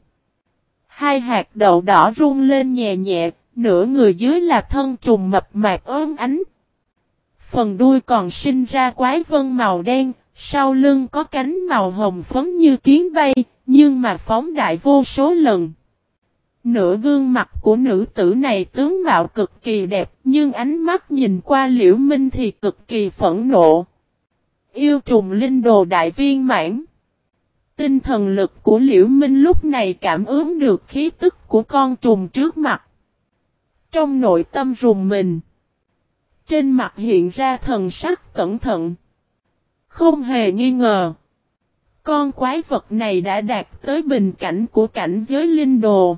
Hai hạt đậu đỏ rung lên nhẹ nhẹ, nửa người dưới là thân trùng mập mạp ốm ánh. Phần đuôi còn sinh ra quái vân màu đen, sau lưng có cánh màu hồng phấn như kiến bay, nhưng mà phóng đại vô số lần. Nửa gương mặt của nữ tử này tướng mạo cực kỳ đẹp, nhưng ánh mắt nhìn qua Liễu Minh thì cực kỳ phẫn nộ. Yêu trùng linh đồ đại viên mãn. Tinh thần lực của Liễu Minh lúc này cảm ứng được khí tức của con trùng trước mặt. Trong nội tâm rùng mình. Trên mặt hiện ra thần sắc cẩn thận. Không hề nghi ngờ. Con quái vật này đã đạt tới bình cảnh của cảnh giới linh đồ.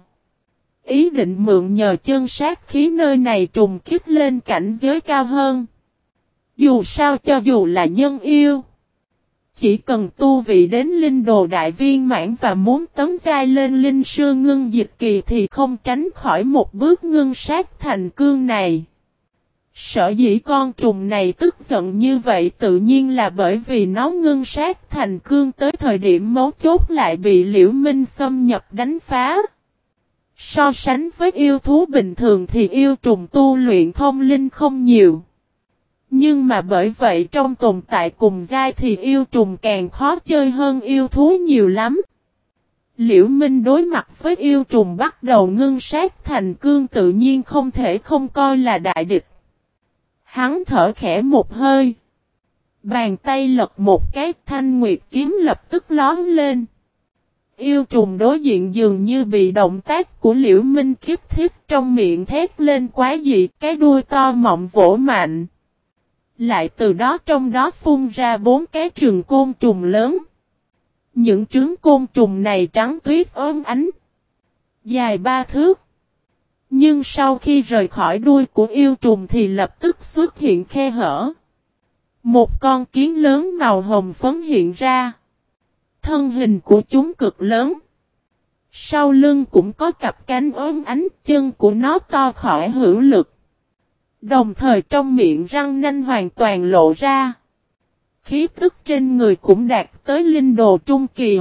Ý định mượn nhờ chân sát khí nơi này trùng kích lên cảnh giới cao hơn. Dù sao cho dù là nhân yêu. Chỉ cần tu vị đến linh đồ đại viên mãn và muốn tấn giai lên linh sư ngưng dịch kỳ thì không tránh khỏi một bước ngưng sát thành cương này. Sở dĩ con trùng này tức giận như vậy tự nhiên là bởi vì nó ngưng sát thành cương tới thời điểm mấu chốt lại bị Liễu Minh xâm nhập đánh phá. So sánh với yêu thú bình thường thì yêu trùng tu luyện thông linh không nhiều. Nhưng mà bởi vậy trong tồn tại cùng giai thì yêu trùng càng khó chơi hơn yêu thú nhiều lắm. Liễu Minh đối mặt với yêu trùng bắt đầu ngưng sát thành cương tự nhiên không thể không coi là đại địch. Hắn thở khẽ một hơi. Bàn tay lật một cái, thanh nguyệt kiếm lập tức lóm lên. Yêu trùng đối diện dường như bị động tác của Liễu Minh kiếp thiết, trong miệng thét lên quái dị, cái đuôi to mọng vỗ mạnh. Lại từ đó trong đó phun ra 4 cái trừng côn trùng lớn. Những trứng côn trùng này trắng tuyết ốm ánh. Dài 3 thước. Nhưng sau khi rời khỏi đuôi của yêu trùng thì lập tức xuất hiện khe hở. Một con kiến lớn màu hồng phấn hiện ra. Thân hình của chúng cực lớn. Sau lưng cũng có cặp cánh ốm ánh, chân của nó to khỏi hữu lực. Đồng thời trong miệng răng nanh hoàn toàn lộ ra. Khí tức trên người cũng đạt tới linh đồ trung kỳ.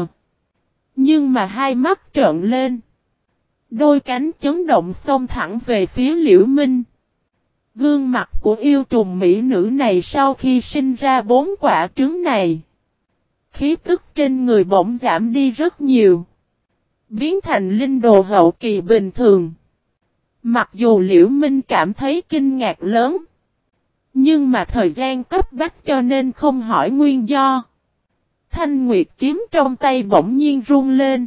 Nhưng mà hai mắt trợn lên. Đôi cánh chấn động xông thẳng về phía Liễu Minh. Gương mặt của yêu trùng mỹ nữ này sau khi sinh ra 4 quả trứng này. Khí tức trên người bỗng giảm đi rất nhiều. Biến thành linh đồ hậu kỳ bình thường. Mặc dù Liễu Minh cảm thấy kinh ngạc lớn. Nhưng mà thời gian cấp bách cho nên không hỏi nguyên do. Thanh Nguyệt kiếm trong tay bỗng nhiên rung lên.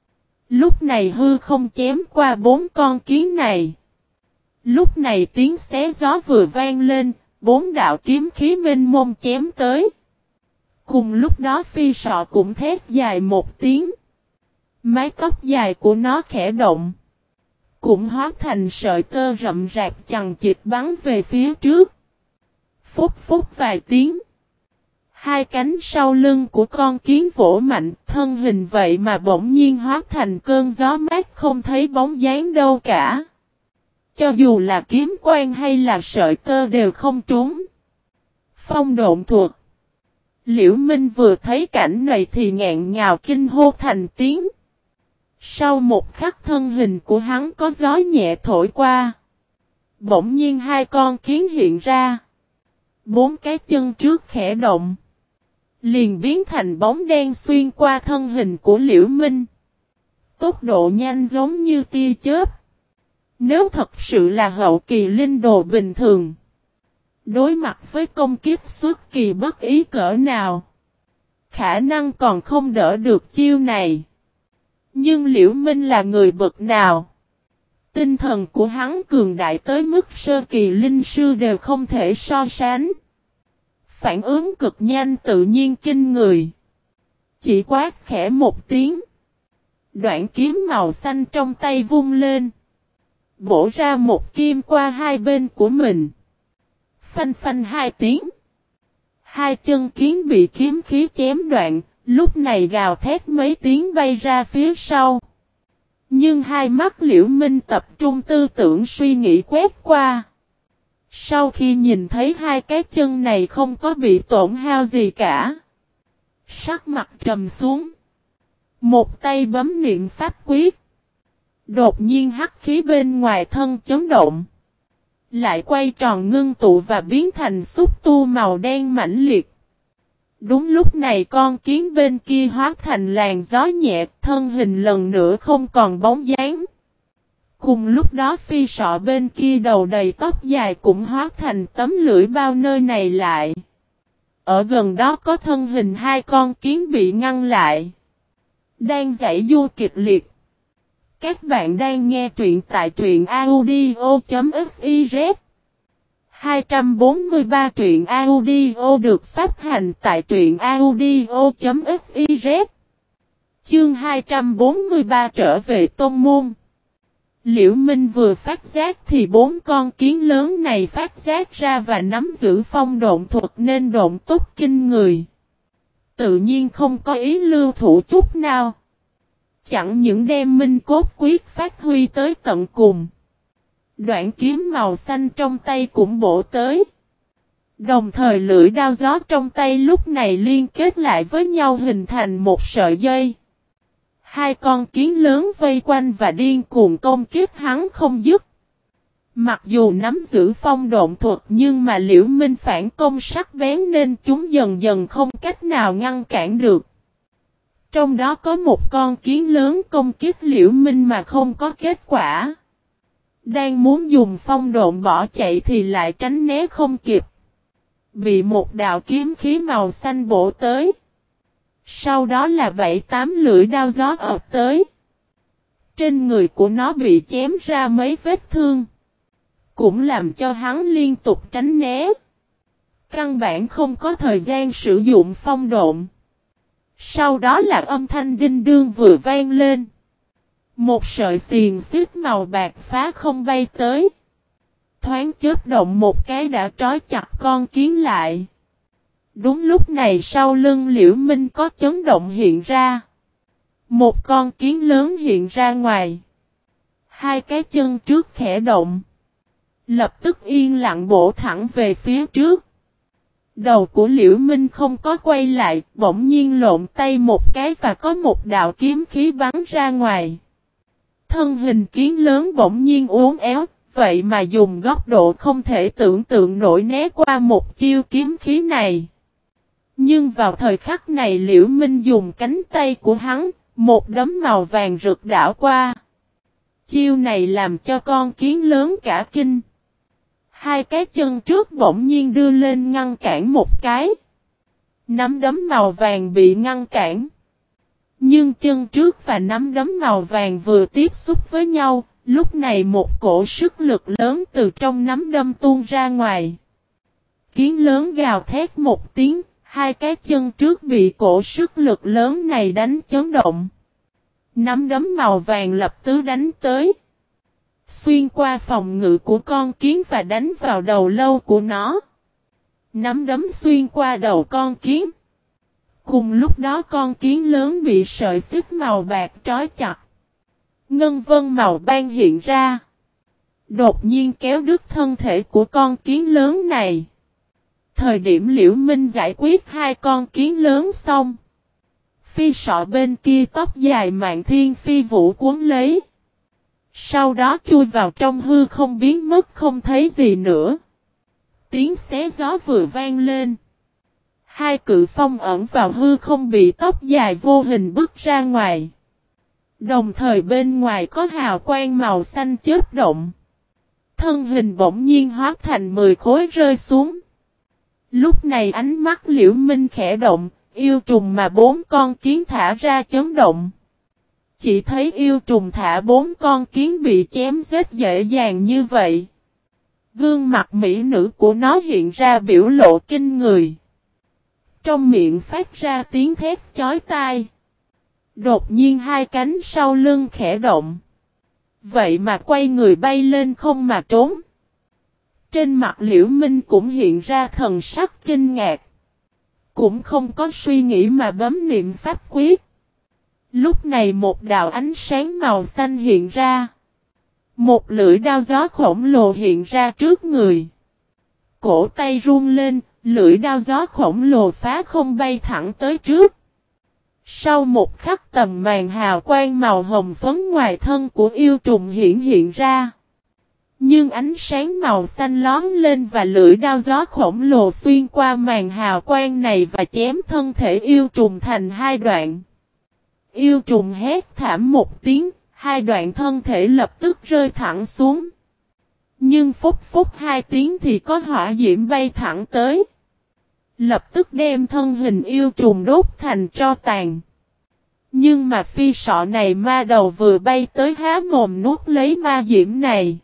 Lúc này hư không chém qua 4 con kiến này. Lúc này tiếng xé gió vừa vang lên, 4 đạo kiếm khí mênh mông chém tới. Cùng lúc đó phi sọ cũng thét dài một tiếng. Mái tóc dài của nó khẽ động. Cũng hóa thành sợi tơ rậm rạp chằng chịt bắn về phía trước. Phúc phúc vài tiếng. Hai cánh sau lưng của con kiến vỗ mạnh, thân hình vậy mà bỗng nhiên hóa thành cơn gió mát không thấy bóng dáng đâu cả. Cho dù là kiếm quang hay là sợi tơ đều không trúng. Phong độn thuật. Liễu Minh vừa thấy cảnh này thì ngẹn ngào kinh hô thành tiếng. Sau một khắc thân hình của hắn có gió nhẹ thổi qua. Bỗng nhiên hai con kiến hiện ra. 4 cái chân trước khẽ động. Liền biến thành bóng đen xuyên qua thân hình của Liễu Minh. Tốc độ nhanh giống như tia chớp. Nếu thật sự là hậu kỳ linh đồ bình thường. Đối mặt với công kích xuất kỳ bất ý cỡ nào. Khả năng còn không đỡ được chiêu này. Nhưng Liễu Minh là người bậc nào? Tinh thần của hắn cường đại tới mức sơ kỳ linh sư đều không thể so sánh. Phản ứng cực nhanh tự nhiên kinh người. Chỉ quát khẽ một tiếng. Đoạn kiếm màu xanh trong tay vung lên. Bổ ra một kim qua hai bên của mình. Phanh phanh hai tiếng. Hai chân kiến bị kiếm khí chém đoạn. Lúc này gào thét mấy tiếng bay ra phía sau. Nhưng hai mắt Liễu Minh tập trung tư tưởng suy nghĩ quét qua. Sau khi nhìn thấy hai cái chân này không có bị tổn hao gì cả. Sắc mặt trầm xuống. Một tay bấm niệm pháp quyết. Đột nhiên hắc khí bên ngoài thân chấn động. Lại quay tròn ngưng tụ và biến thành xúc tu màu đen mãnh liệt. Đúng lúc này con kiến bên kia hóa thành làn gió nhẹ, thân hình lần nữa không còn bóng dáng. Cùng lúc đó phi sọ bên kia đầu đầy tóc dài cũng hóa thành tấm lưỡi bao nơi này lại. Ở gần đó có thân hình hai con kiến bị ngăn lại. Đang giãy giụa kịch liệt. Các bạn đang nghe truyện tại truyện audio.fiz 243 truyện audio được phát hành tại truyện audio.fiz. Chương 243 trở về tôn môn. Liễu Minh vừa phát giác thì 4 con kiến lớn này phát giác ra và nắm giữ phong độn thuật nên độn tốc kinh người. Tự nhiên không có ý lưu thủ chút nào. Chẳng những đem minh cốt quyết phát huy tới tận cùng. Đoạn kiếm màu xanh trong tay cũng bổ tới. Đồng thời lưỡi đao gió trong tay lúc này liên kết lại với nhau hình thành một sợi dây. Hai con kiến lớn vây quanh và điên cuồng công kích hắn không dứt. Mặc dù nắm giữ phong độn thuật nhưng mà Liễu Minh phản công sắc bén nên chúng dần dần không cách nào ngăn cản được. Trong đó có một con kiến lớn công kích Liễu Minh mà không có kết quả. Đang muốn dùng phong độn bỏ chạy thì lại tránh né không kịp. Bị một đạo kiếm khí màu xanh bổ tới. Sau đó là 7-8 lưỡi đao gió ập tới. Trên người của nó bị chém ra mấy vết thương. Cũng làm cho hắn liên tục tránh né. Căn bản không có thời gian sử dụng phong độn. Sau đó là âm thanh đinh đương vừa vang lên. Một sợi xiềng xích màu bạc phá không bay tới. Thoáng chớp động một cái đã trói chặt con kiến lại. Đúng lúc này sau lưng Liễu Minh có chấn động hiện ra. Một con kiến lớn hiện ra ngoài. Hai cái chân trước khẽ động. Lập tức yên lặng bổ thẳng về phía trước. Đầu của Liễu Minh không có quay lại, bỗng nhiên lộn tay một cái và có một đạo kiếm khí bắn ra ngoài. Thân hình kiến lớn bỗng nhiên uốn éo, vậy mà dùng góc độ không thể tưởng tượng nổi né qua một chiêu kiếm khí này. Nhưng vào thời khắc này Liễu Minh dùng cánh tay của hắn, một đấm màu vàng rực đảo qua. Chiêu này làm cho con kiến lớn cả kinh. Hai cái chân trước bỗng nhiên đưa lên ngăn cản một cái. Nắm đấm màu vàng bị ngăn cản. Nhưng chân trước và nắm đấm màu vàng vừa tiếp xúc với nhau, lúc này một cổ sức lực lớn từ trong nắm đấm tuôn ra ngoài. Kiến lớn gào thét một tiếng, hai cái chân trước bị cổ sức lực lớn này đánh chấn động. Nắm đấm màu vàng lập tức đánh tới. Xuyên qua phòng ngự của con kiến và đánh vào đầu lâu của nó. Nắm đấm xuyên qua đầu con kiến. Cùng lúc đó con kiến lớn bị sợi xích màu bạc trói chặt. Ngân vân màu ban hiện ra. Đột nhiên kéo đứt thân thể của con kiến lớn này. Thời điểm Liễu Minh giải quyết hai con kiến lớn xong. Phi sọ bên kia tóc dài Mạn Thiên Phi Vũ cuốn lấy. Sau đó chui vào trong hư không biến mất không thấy gì nữa. Tiếng xé gió vừa vang lên. Hai cự phong ẩn vào hư không bị tóc dài vô hình bứt ra ngoài. Đồng thời bên ngoài có hào quang màu xanh chớp động. Thân hình bỗng nhiên hóa thành 10 khối rơi xuống. Lúc này ánh mắt Liễu Minh khẽ động, yêu trùng mà 4 con kiến thả ra chấn động. Chỉ thấy yêu trùng thả 4 con kiến bị chém giết dễ dàng như vậy. Gương mặt mỹ nữ của nó hiện ra biểu lộ kinh người. Trong miệng phát ra tiếng thét chói tai. Đột nhiên hai cánh sau lưng khẽ động. Vậy mà quay người bay lên không mà trốn. Trên mặt Liễu Minh cũng hiện ra thần sắc kinh ngạc. Cũng không có suy nghĩ mà bấm niệm pháp quyết. Lúc này một đạo ánh sáng màu xanh hiện ra. Một lưỡi đao gió khổng lồ hiện ra trước người. Cổ tay run lên, lưỡi đao gió khổng lồ phá không bay thẳng tới trước. Sau một khắc tầm màn hào quang màu hồng phấn ngoài thân của yêu trùng hiện ra. Nhưng ánh sáng màu xanh lón lên và lưỡi đao gió khổng lồ xuyên qua màn hào quang này và chém thân thể yêu trùng thành hai đoạn. Yêu trùng hét thảm một tiếng, hai đoạn thân thể lập tức rơi thẳng xuống. Nhưng phút hai tiếng thì có hỏa diễm bay thẳng tới. Lập tức đem thân hình yêu trùng đốt thành tro tàn. Nhưng mà phi sọ này ma đầu vừa bay tới há mồm nuốt lấy ma diễm này.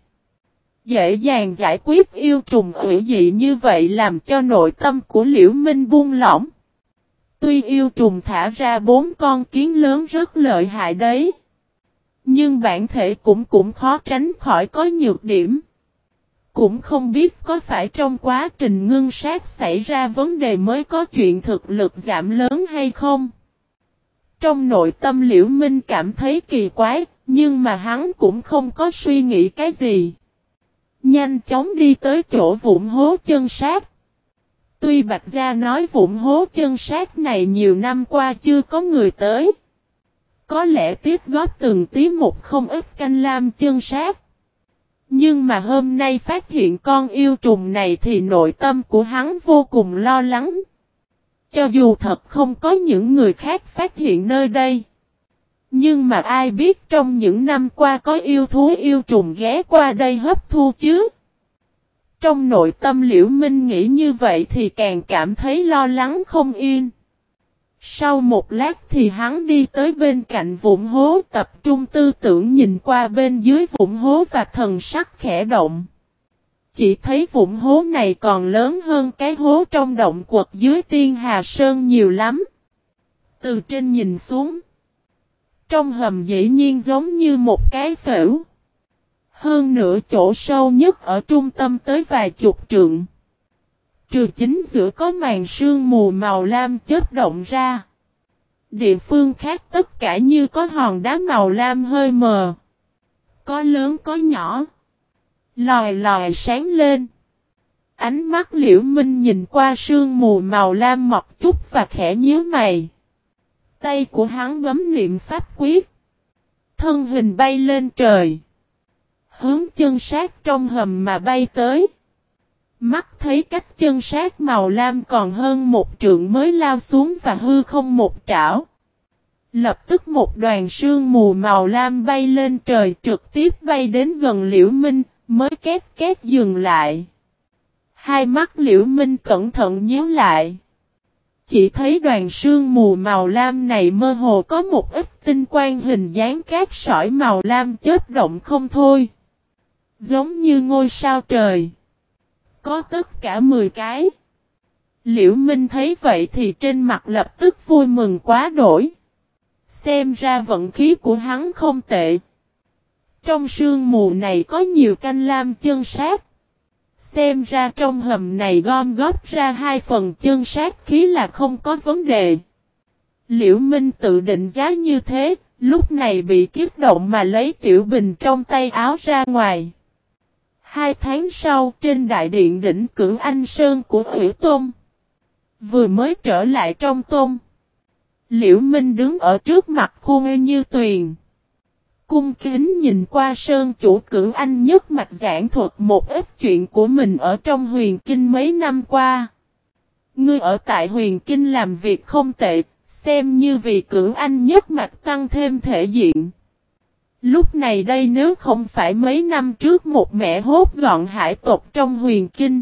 Dễ dàng giải quyết yêu trùng hủy dị như vậy làm cho nội tâm của Liễu Minh buông lỏng. Tuy yêu trùng thả ra 4 con kiến lớn rất lợi hại đấy. Nhưng bản thể cũng khó tránh khỏi có nhược điểm. Cũng không biết có phải trong quá trình ngưng sát xảy ra vấn đề mới có chuyện thực lực giảm lớn hay không. Trong nội tâm Liễu Minh cảm thấy kỳ quái, nhưng mà hắn cũng không có suy nghĩ cái gì. Nhanh chóng đi tới chỗ vụn hố chân sát. Tuy Bạch Gia nói vụn hố chân sát này nhiều năm qua chưa có người tới. Có lẽ tiếp góp từng tí một không ít canh lam chân sát. Nhưng mà hôm nay phát hiện con yêu trùng này thì nội tâm của hắn vô cùng lo lắng. Cho dù thật không có những người khác phát hiện nơi đây. Nhưng mà ai biết trong những năm qua có yêu thú yêu trùng ghé qua đây hấp thu chứ. Trong nội tâm Liễu Minh nghĩ như vậy thì càng cảm thấy lo lắng không yên. Sau một lát thì hắn đi tới bên cạnh vụn hố tập trung tư tưởng nhìn qua bên dưới vụn hố và thần sắc khẽ động. Chỉ thấy vụn hố này còn lớn hơn cái hố trong động quật dưới Tiên Hà Sơn nhiều lắm. Từ trên nhìn xuống. Trong hầm dĩ nhiên giống như một cái phễu. Hơn nữa chỗ sâu nhất ở trung tâm tới vài chục trượng. Trừ chính giữa có màn sương mù màu lam chớp động ra. Địa phương khác tất cả như có hòn đá màu lam hơi mờ. Có lớn có nhỏ. Lòi lòi sáng lên. Ánh mắt Liễu Minh nhìn qua sương mù màu lam mọc chút và khẽ nhíu mày. Tay của hắn bấm niệm pháp quyết. Thân hình bay lên trời. Hướng chân sát trong hầm mà bay tới. Mắt thấy cách chân sát màu lam còn hơn một trượng mới lao xuống và hư không một trảo. Lập tức một đoàn sương mù màu lam bay lên trời trực tiếp bay đến gần Liễu Minh, mới két két dừng lại. Hai mắt Liễu Minh cẩn thận nhíu lại. Chỉ thấy đoàn sương mù màu lam này mơ hồ có một ít tinh quang hình dáng cát sỏi màu lam chớp động không thôi. Giống như ngôi sao trời. Có tất cả 10 cái. Liễu Minh thấy vậy thì trên mặt lập tức vui mừng quá đổi. Xem ra vận khí của hắn không tệ. Trong sương mù này có nhiều canh lam chân sát. Xem ra trong hầm này gom góp ra 2 phần chân sát khí là không có vấn đề. Liễu Minh tự định giá như thế, lúc này bị kích động mà lấy tiểu bình trong tay áo ra ngoài. 2 tháng sau trên đại điện đỉnh Cửu Anh Sơn của Hủy Tôn. Vừa mới trở lại trong tôn. Liễu Minh đứng ở trước mặt Khuê Như Tuyền. Cung kính nhìn qua Sơn chủ Cửu Anh nhất mạch giảng thuật một ít chuyện của mình ở trong huyền kinh mấy năm qua. Ngươi ở tại huyền kinh làm việc không tệ, xem như vì Cửu Anh nhất mạch tăng thêm thể diện. Lúc này đây nếu không phải mấy năm trước một mẹ hốt gọn hải tộc trong huyền kinh.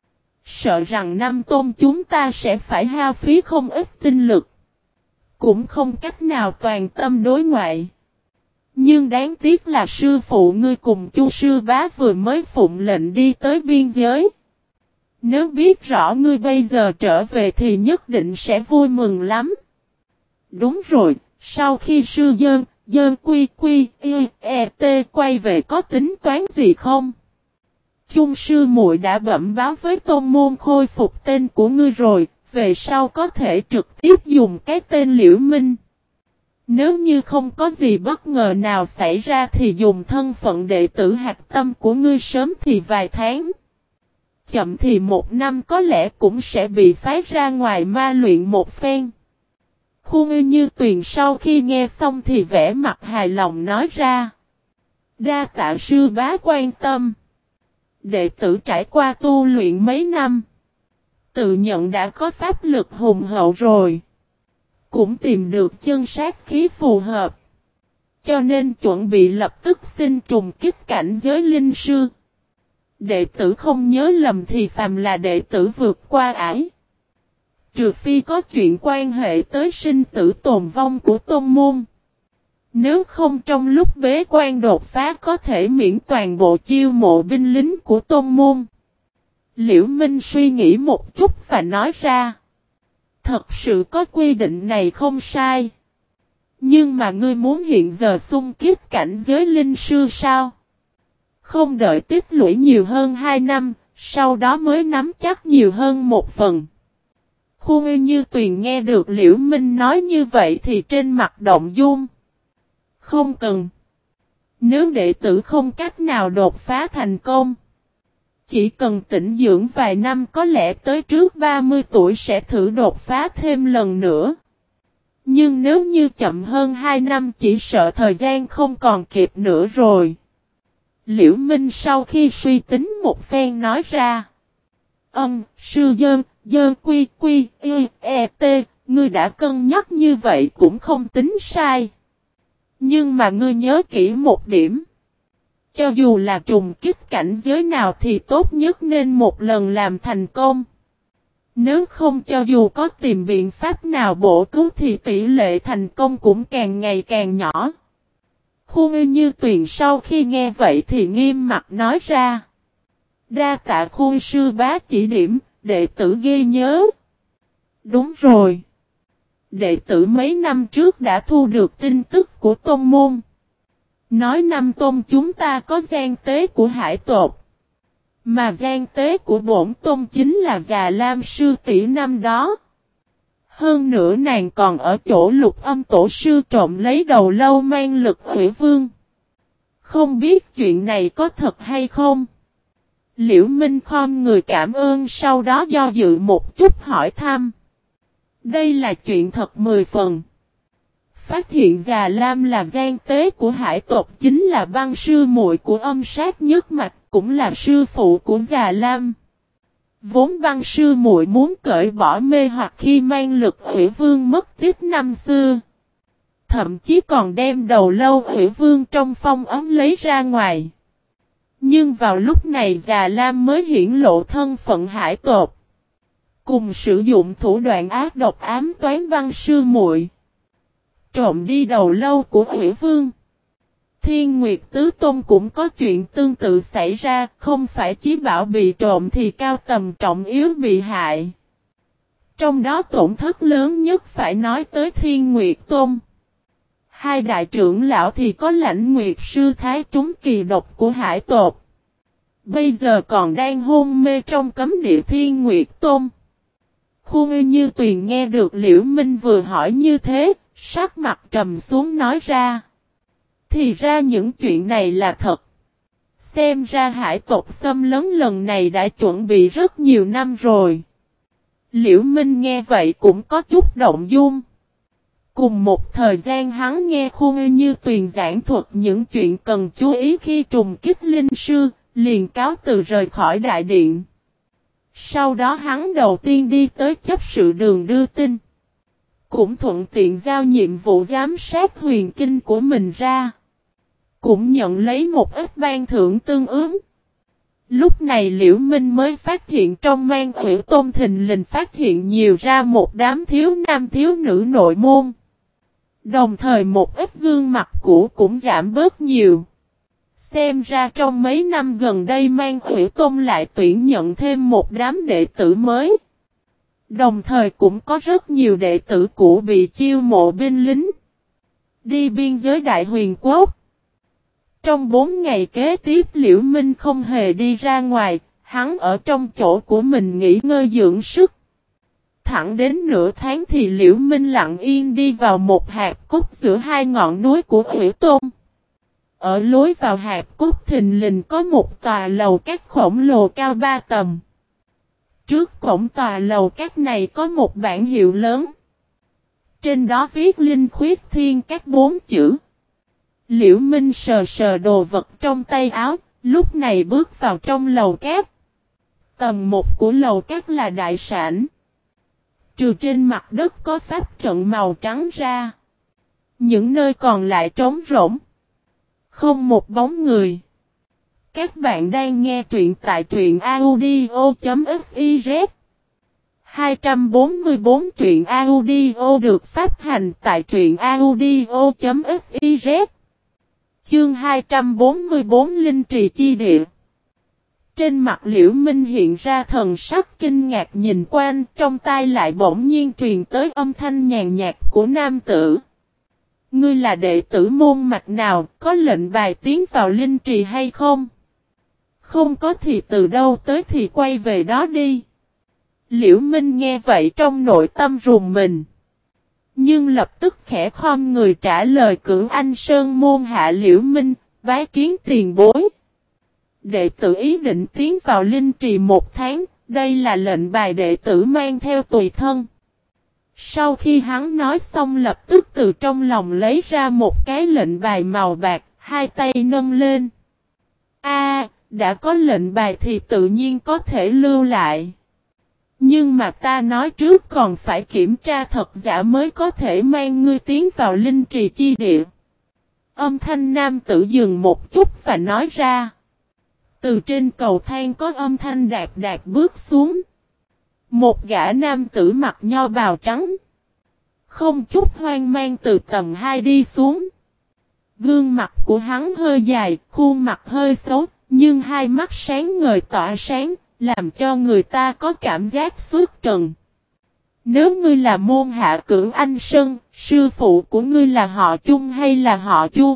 Sợ rằng Nam Tôn chúng ta sẽ phải hao phí không ít tinh lực. Cũng không cách nào toàn tâm đối ngoại. Nhưng đáng tiếc là sư phụ ngươi cùng Chu sư bá vừa mới phụng lệnh đi tới biên giới. Nếu biết rõ ngươi bây giờ trở về thì nhất định sẽ vui mừng lắm. Đúng rồi, sau khi sư Dơn quy quy t quay về có tính toán gì không? Chung sư muội đã bẩm báo với tôn môn khôi phục tên của ngươi rồi, về sau có thể trực tiếp dùng cái tên Liễu Minh. Nếu như không có gì bất ngờ nào xảy ra thì dùng thân phận đệ tử hạch tâm của ngươi sớm thì vài tháng. Chậm thì 1 năm có lẽ cũng sẽ bị phái ra ngoài ma luyện một phen. Khuê Như Tuyền sau khi nghe xong thì vẻ mặt hài lòng nói ra. Đa tạ sư bá quan tâm. Đệ tử trải qua tu luyện mấy năm. Tự nhận đã có pháp lực hùng hậu rồi. Cũng tìm được chân sát khí phù hợp. Cho nên chuẩn bị lập tức xin trùng kích cảnh giới linh sư. Đệ tử không nhớ lầm thì phàm là đệ tử vượt qua ải. Trừ phi có chuyện quan hệ tới sinh tử tồn vong của tôn môn. Nếu không trong lúc bế quan đột phá có thể miễn toàn bộ chiêu mộ binh lính của tôn môn. Liễu Minh suy nghĩ một chút và nói ra. Thật sự có quy định này không sai. Nhưng mà ngươi muốn hiện giờ xung kích cảnh giới linh sư sao? Không đợi tích lũy nhiều hơn 2 năm, sau đó mới nắm chắc nhiều hơn 1 phần. Khuê Như Tuyền nghe được Liễu Minh nói như vậy thì trên mặt động dung. Không cần. Nếu đệ tử không cách nào đột phá thành công. Chỉ cần tĩnh dưỡng vài năm có lẽ tới trước 30 tuổi sẽ thử đột phá thêm lần nữa. Nhưng nếu như chậm hơn 2 năm chỉ sợ thời gian không còn kịp nữa rồi. Liễu Minh sau khi suy tính một phen nói ra. Sư Dơn quy quy t, ngươi đã cân nhắc như vậy cũng không tính sai. Nhưng mà ngươi nhớ kỹ một điểm. Cho dù là trùng kích cảnh giới nào thì tốt nhất nên một lần làm thành công. Nếu không cho dù có tìm biện pháp nào bổ cứu thì tỷ lệ thành công cũng càng ngày càng nhỏ. Khuê Như Tuyền sau khi nghe vậy thì nghiêm mặt nói ra. Đa tạ Khuê sư bá chỉ điểm, đệ tử ghi nhớ. Đúng rồi. Đệ tử mấy năm trước đã thu được tin tức của tôn môn. Nói năm tôn chúng ta có gian tế của hải tộc. Mà gian tế của bổn tôn chính là Già Lam sư tỷ năm đó. Hơn nữa nàng còn ở chỗ Lục Âm tổ sư trộm lấy đầu lâu mang lực Hủy Vương. Không biết chuyện này có thật hay không? Liễu Minh khom người cảm ơn, sau đó do dự một chút hỏi thăm. Đây là chuyện thật 10 phần. Phát hiện Già Lam là gian tế của hải tộc chính là băng sư muội của Âm Sát Nhất Mạch, cũng là sư phụ của Già Lam. Vốn băng sư muội muốn cởi bỏ mê hoặc khi mang lực Hủy Vương mất tích năm xưa. Thậm chí còn đem đầu lâu Hủy Vương trong phong ấm lấy ra ngoài. Nhưng vào lúc này Già Lam mới hiển lộ thân phận hải tộc. Cùng sử dụng thủ đoạn ác độc ám toán băng sư muội. Trộm đi đầu lâu của Hủy Vương. Thiên Nguyệt Tứ Tôn cũng có chuyện tương tự xảy ra, không phải Chí Bảo bị trộm thì Cao Tầm Trọng Yếu bị hại. Trong đó tổn thất lớn nhất phải nói tới Thiên Nguyệt Tôn. Hai đại trưởng lão thì có Lãnh Nguyệt Sư Thái trúng kỳ độc của hải tộc. Bây giờ còn đang hôn mê trong cấm địa Thiên Nguyệt Tôn. Khuôn Như Tuyền nghe được Liễu Minh vừa hỏi như thế, sắc mặt trầm xuống nói ra. Thì ra những chuyện này là thật. Xem ra hải tộc xâm lấn lần này đã chuẩn bị rất nhiều năm rồi. Liễu Minh nghe vậy cũng có chút động dung. Cùng một thời gian hắn nghe Khuôn Như Tuyền giảng thuật những chuyện cần chú ý khi trùng kích linh sư, liền cáo từ rời khỏi đại điện. Sau đó hắn đầu tiên đi tới chấp sự đường đưa tin. Cũng thuận tiện giao nhiệm vụ giám sát huyền kinh của mình ra. Cũng nhận lấy một ít ban thưởng tương ứng. Lúc này Liễu Minh mới phát hiện trong Mang Hủy Tôn thình lình phát hiện nhiều ra một đám thiếu nam thiếu nữ nội môn. Đồng thời một ít gương mặt cũ cũng giảm bớt nhiều. Xem ra trong mấy năm gần đây Mang Hủy Tôn lại tuyển nhận thêm một đám đệ tử mới. Đồng thời cũng có rất nhiều đệ tử cũ bị chiêu mộ binh lính. Đi biên giới Đại Huyền Quốc. Trong 4 ngày kế tiếp Liễu Minh không hề đi ra ngoài, hắn ở trong chỗ của mình nghỉ ngơi dưỡng sức. Thẳng đến nửa tháng thì Liễu Minh lặng yên đi vào một hạp cốt giữa hai ngọn núi của Hủy Tôn. Ở lối vào hạp cốt thình lình có một tòa lầu các khổng lồ cao 3 tầng. Trước cổng tòa lầu các này có một bảng hiệu lớn. Trên đó viết Linh Khuyết Thiên các 4 chữ. Liễu Minh sờ sờ đồ vật trong tay áo, lúc này bước vào trong lầu cát. Tầng 1 của lầu cát là đại sảnh. Trừ trên mặt đất có pháp trận màu trắng ra. Những nơi còn lại trống rỗng. Không một bóng người. Các bạn đang nghe truyện tại truyện audio.fiz. 244 truyện audio được phát hành tại truyện audio.fiz. Chương 244 Linh Trì Chi Địa. Trên mặt Liễu Minh hiện ra thần sắc kinh ngạc nhìn quanh, trong tai lại bỗng nhiên truyền tới âm thanh nhàn nhạt của nam tử. Ngươi là đệ tử môn mạch nào, có lệnh bài tiến vào Linh Trì hay không? Không có thì từ đâu tới thì quay về đó đi. Liễu Minh nghe vậy trong nội tâm rùng mình. Nhưng lập tức khẽ khom người trả lời Cưỡng Anh Sơn môn hạ Liễu Minh, bái kiến tiền bối. Đệ tử ý định tiến vào Linh Trì 1 tháng, đây là lệnh bài đệ tử mang theo tùy thân. Sau khi hắn nói xong lập tức từ trong lòng lấy ra một cái lệnh bài màu bạc, hai tay nâng lên. Đã có lệnh bài thì tự nhiên có thể lưu lại. Nhưng mà ta nói trước còn phải kiểm tra thật giả mới có thể mang ngươi tiến vào Linh Trì Chi Địa. Âm thanh nam tử dừng một chút và nói ra. Từ trên cầu thang có âm thanh đạp đạp bước xuống. Một gã nam tử mặc nho bào trắng. Không chút hoang mang từ tầng 2 đi xuống. Gương mặt của hắn hơi dài, khuôn mặt hơi xấu, nhưng hai mắt sáng ngời tỏa sáng, làm cho người ta có cảm giác xuất trần. Nếu ngươi là môn hạ Cưỡng Anh Sơn, sư phụ của ngươi là họ Chung hay là họ Chu?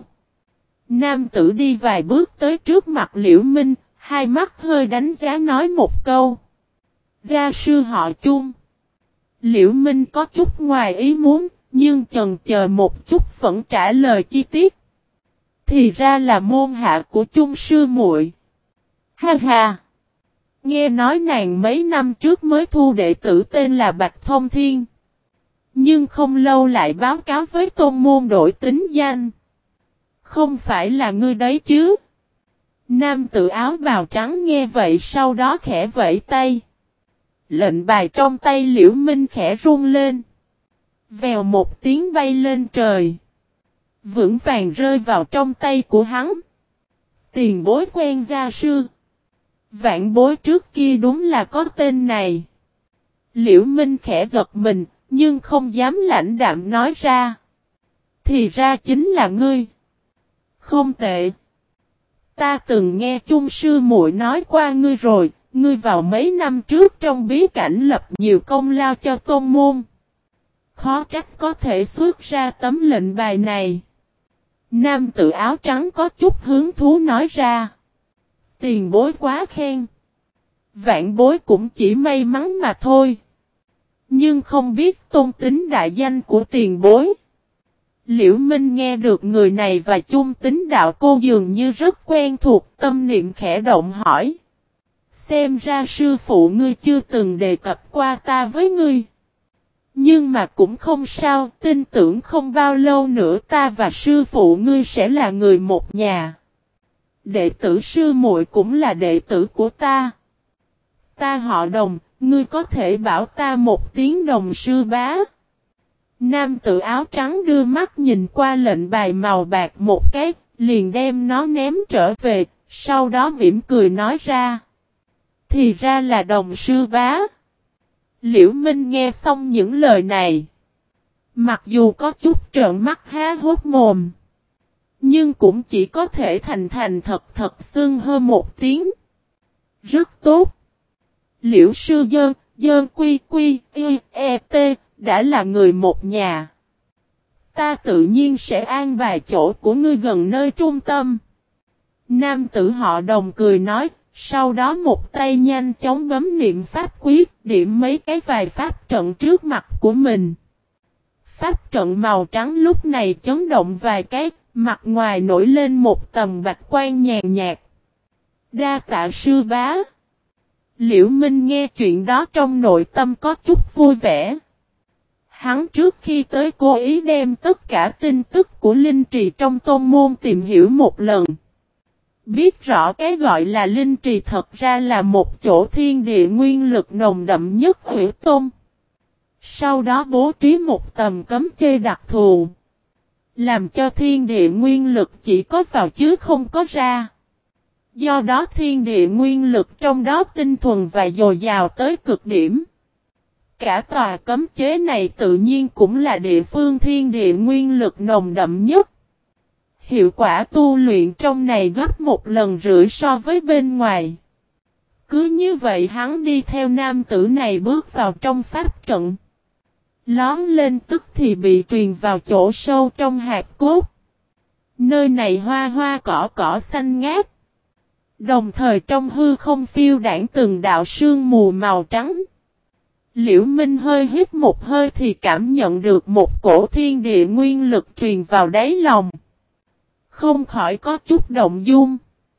Nam tử đi vài bước tới trước mặt Liễu Minh, hai mắt hơi đánh giá nói một câu. Gia sư họ Chung. Liễu Minh có chút ngoài ý muốn, nhưng chần chờ một chút vẫn trả lời chi tiết. Thì ra là môn hạ của Chung sư muội. Ha ha! Nghe nói nàng mấy năm trước mới thu đệ tử tên là Bạch Thông Thiên. Nhưng không lâu lại báo cáo với tôn môn đổi tính danh. Không phải là ngươi đấy chứ? Nam tử áo bào trắng nghe vậy sau đó khẽ vẫy tay. Lệnh bài trong tay Liễu Minh khẽ rung lên. Vèo một tiếng bay lên trời. Vững vàng rơi vào trong tay của hắn. Tiền bối quen gia sư. Vạn bối trước kia đúng là có tên này. Liễu Minh khẽ giật mình, nhưng không dám lãnh đạm nói ra. Thì ra chính là ngươi. Không tệ. Ta từng nghe Chung sư muội nói qua ngươi rồi, ngươi vào mấy năm trước trong bí cảnh lập nhiều công lao cho tôn môn. Khó trách có thể xuất ra tấm lệnh bài này. Nam tử áo trắng có chút hứng thú nói ra. Tiền bối quá khen. Vạn bối cũng chỉ may mắn mà thôi. Nhưng không biết tôn tính đại danh của tiền bối. Liễu Minh nghe được người này và chung tính đạo cô dường như rất quen thuộc, tâm niệm khẽ động hỏi. Xem ra sư phụ ngươi chưa từng đề cập qua ta với ngươi. Nhưng mà cũng không sao, tin tưởng không bao lâu nữa ta và sư phụ ngươi sẽ là người một nhà. Đệ tử sư muội cũng là đệ tử của ta. Ta họ Đồng, ngươi có thể bảo ta một tiếng Đồng sư bá. Nam tử áo trắng đưa mắt nhìn qua lệnh bài màu bạc một cái, liền đem nó ném trở về, sau đó mỉm cười nói ra. Thì ra là Đồng sư bá. Liễu Minh nghe xong những lời này. Mặc dù có chút trợn mắt há hốt mồm. Nhưng cũng chỉ có thể thành thật xưng hơn một tiếng. Rất tốt. Liễu sư dơn quy quy e t đã là người một nhà. Ta tự nhiên sẽ an bài chỗ của ngươi gần nơi trung tâm. Nam tử họ Đồng cười nói. Sau đó một tay nhanh chóng bấm niệm pháp quyết, điểm mấy cái vài pháp trận trước mặt của mình. Pháp trận màu trắng lúc này chấn động vài cái, mặt ngoài nổi lên một tầng bạch quang nhàn nhạt. Đa tạ sư bá. Liễu Minh nghe chuyện đó trong nội tâm có chút vui vẻ. Hắn trước khi tới cố ý đem tất cả tin tức của linh trì trong tôn môn tìm hiểu một lần. Biết rõ cái gọi là linh trì thật ra là một chỗ thiên địa nguyên lực nồng đậm nhất Hủy Tôn. Sau đó bố trí một tầm cấm chế đặc thù. Làm cho thiên địa nguyên lực chỉ có vào chứ không có ra. Do đó thiên địa nguyên lực trong đó tinh thuần và dồi dào tới cực điểm. Cả tòa cấm chế này tự nhiên cũng là địa phương thiên địa nguyên lực nồng đậm nhất. Hiệu quả tu luyện trong này gấp 1,5 lần so với bên ngoài. Cứ như vậy hắn đi theo nam tử này bước vào trong pháp trận. Lón lên tức thì bị truyền vào chỗ sâu trong hạt cốt. Nơi này hoa hoa cỏ xanh ngát. Đồng thời trong hư không phiêu đãng từng đạo sương mù màu trắng. Liễu Minh hơi hít một hơi thì cảm nhận được một cổ thiên địa nguyên lực truyền vào đáy lòng. Không khỏi có chút động dung.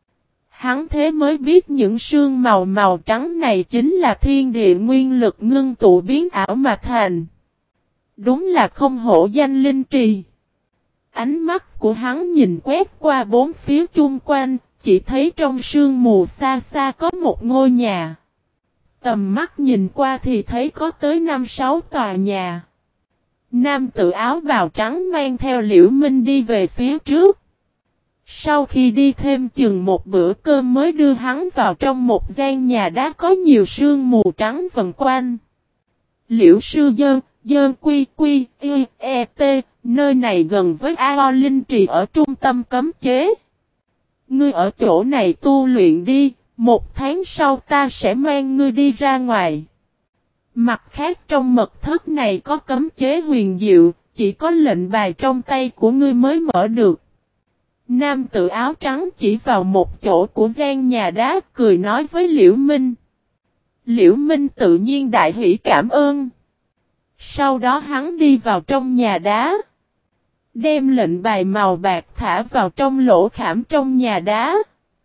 Hắn thế mới biết những sương màu trắng này chính là thiên địa nguyên lực ngưng tụ biến ảo mà thành. Đúng là không hổ danh linh trì. Ánh mắt của hắn nhìn quét qua bốn phía chung quanh, chỉ thấy trong sương mù xa xa có một ngôi nhà. Tầm mắt nhìn qua thì thấy có tới 5-6 tòa nhà. Nam tử áo bào trắng mang theo Liễu Minh đi về phía trước. Sau khi đi thêm chừng một bữa cơm mới đưa hắn vào trong một gian nhà đá có nhiều sương mù trắng vần quanh. Liễu sư dơn quy quy e t, nơi này gần với Ao Linh Trì ở trung tâm cấm chế. Ngươi ở chỗ này tu luyện đi, 1 tháng sau ta sẽ mang ngươi đi ra ngoài. Mặt khác trong mật thất này có cấm chế huyền diệu, chỉ có lệnh bài trong tay của ngươi mới mở được. Nam tử áo trắng chỉ vào một chỗ của gian nhà đá, cười nói với Liễu Minh. Liễu Minh tự nhiên đại hỉ cảm ơn. Sau đó hắn đi vào trong nhà đá, đem lệnh bài màu bạc thả vào trong lỗ khảm trong nhà đá.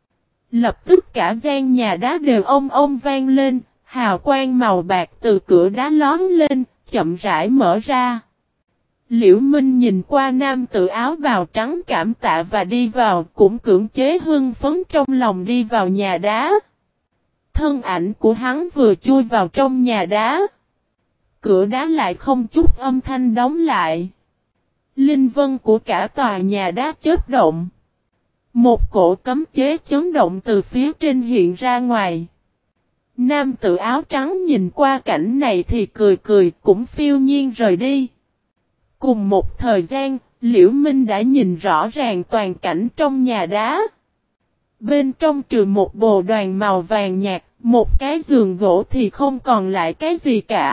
Lập tức cả gian nhà đá đều ông vang lên, hào quang màu bạc từ cửa đá lóm lên, chậm rãi mở ra. Liễu Minh nhìn qua nam tử áo bào trắng cảm tạ và đi vào, cũng cưỡng chế hưng phấn trong lòng đi vào nhà đá. Thân ảnh của hắn vừa chui vào trong nhà đá, cửa đá lại không chút âm thanh đóng lại. Linh vân của cả tòa nhà đá chớp động. Một cổ cấm chế chấn động từ phía trên hiện ra ngoài. Nam tử áo trắng nhìn qua cảnh này thì cười cười, cũng phiêu nhiên rời đi. Cùng một thời gian, Liễu Minh đã nhìn rõ ràng toàn cảnh trong nhà đá. Bên trong trừ một bồ đoàn màu vàng nhạt, một cái giường gỗ thì không còn lại cái gì cả.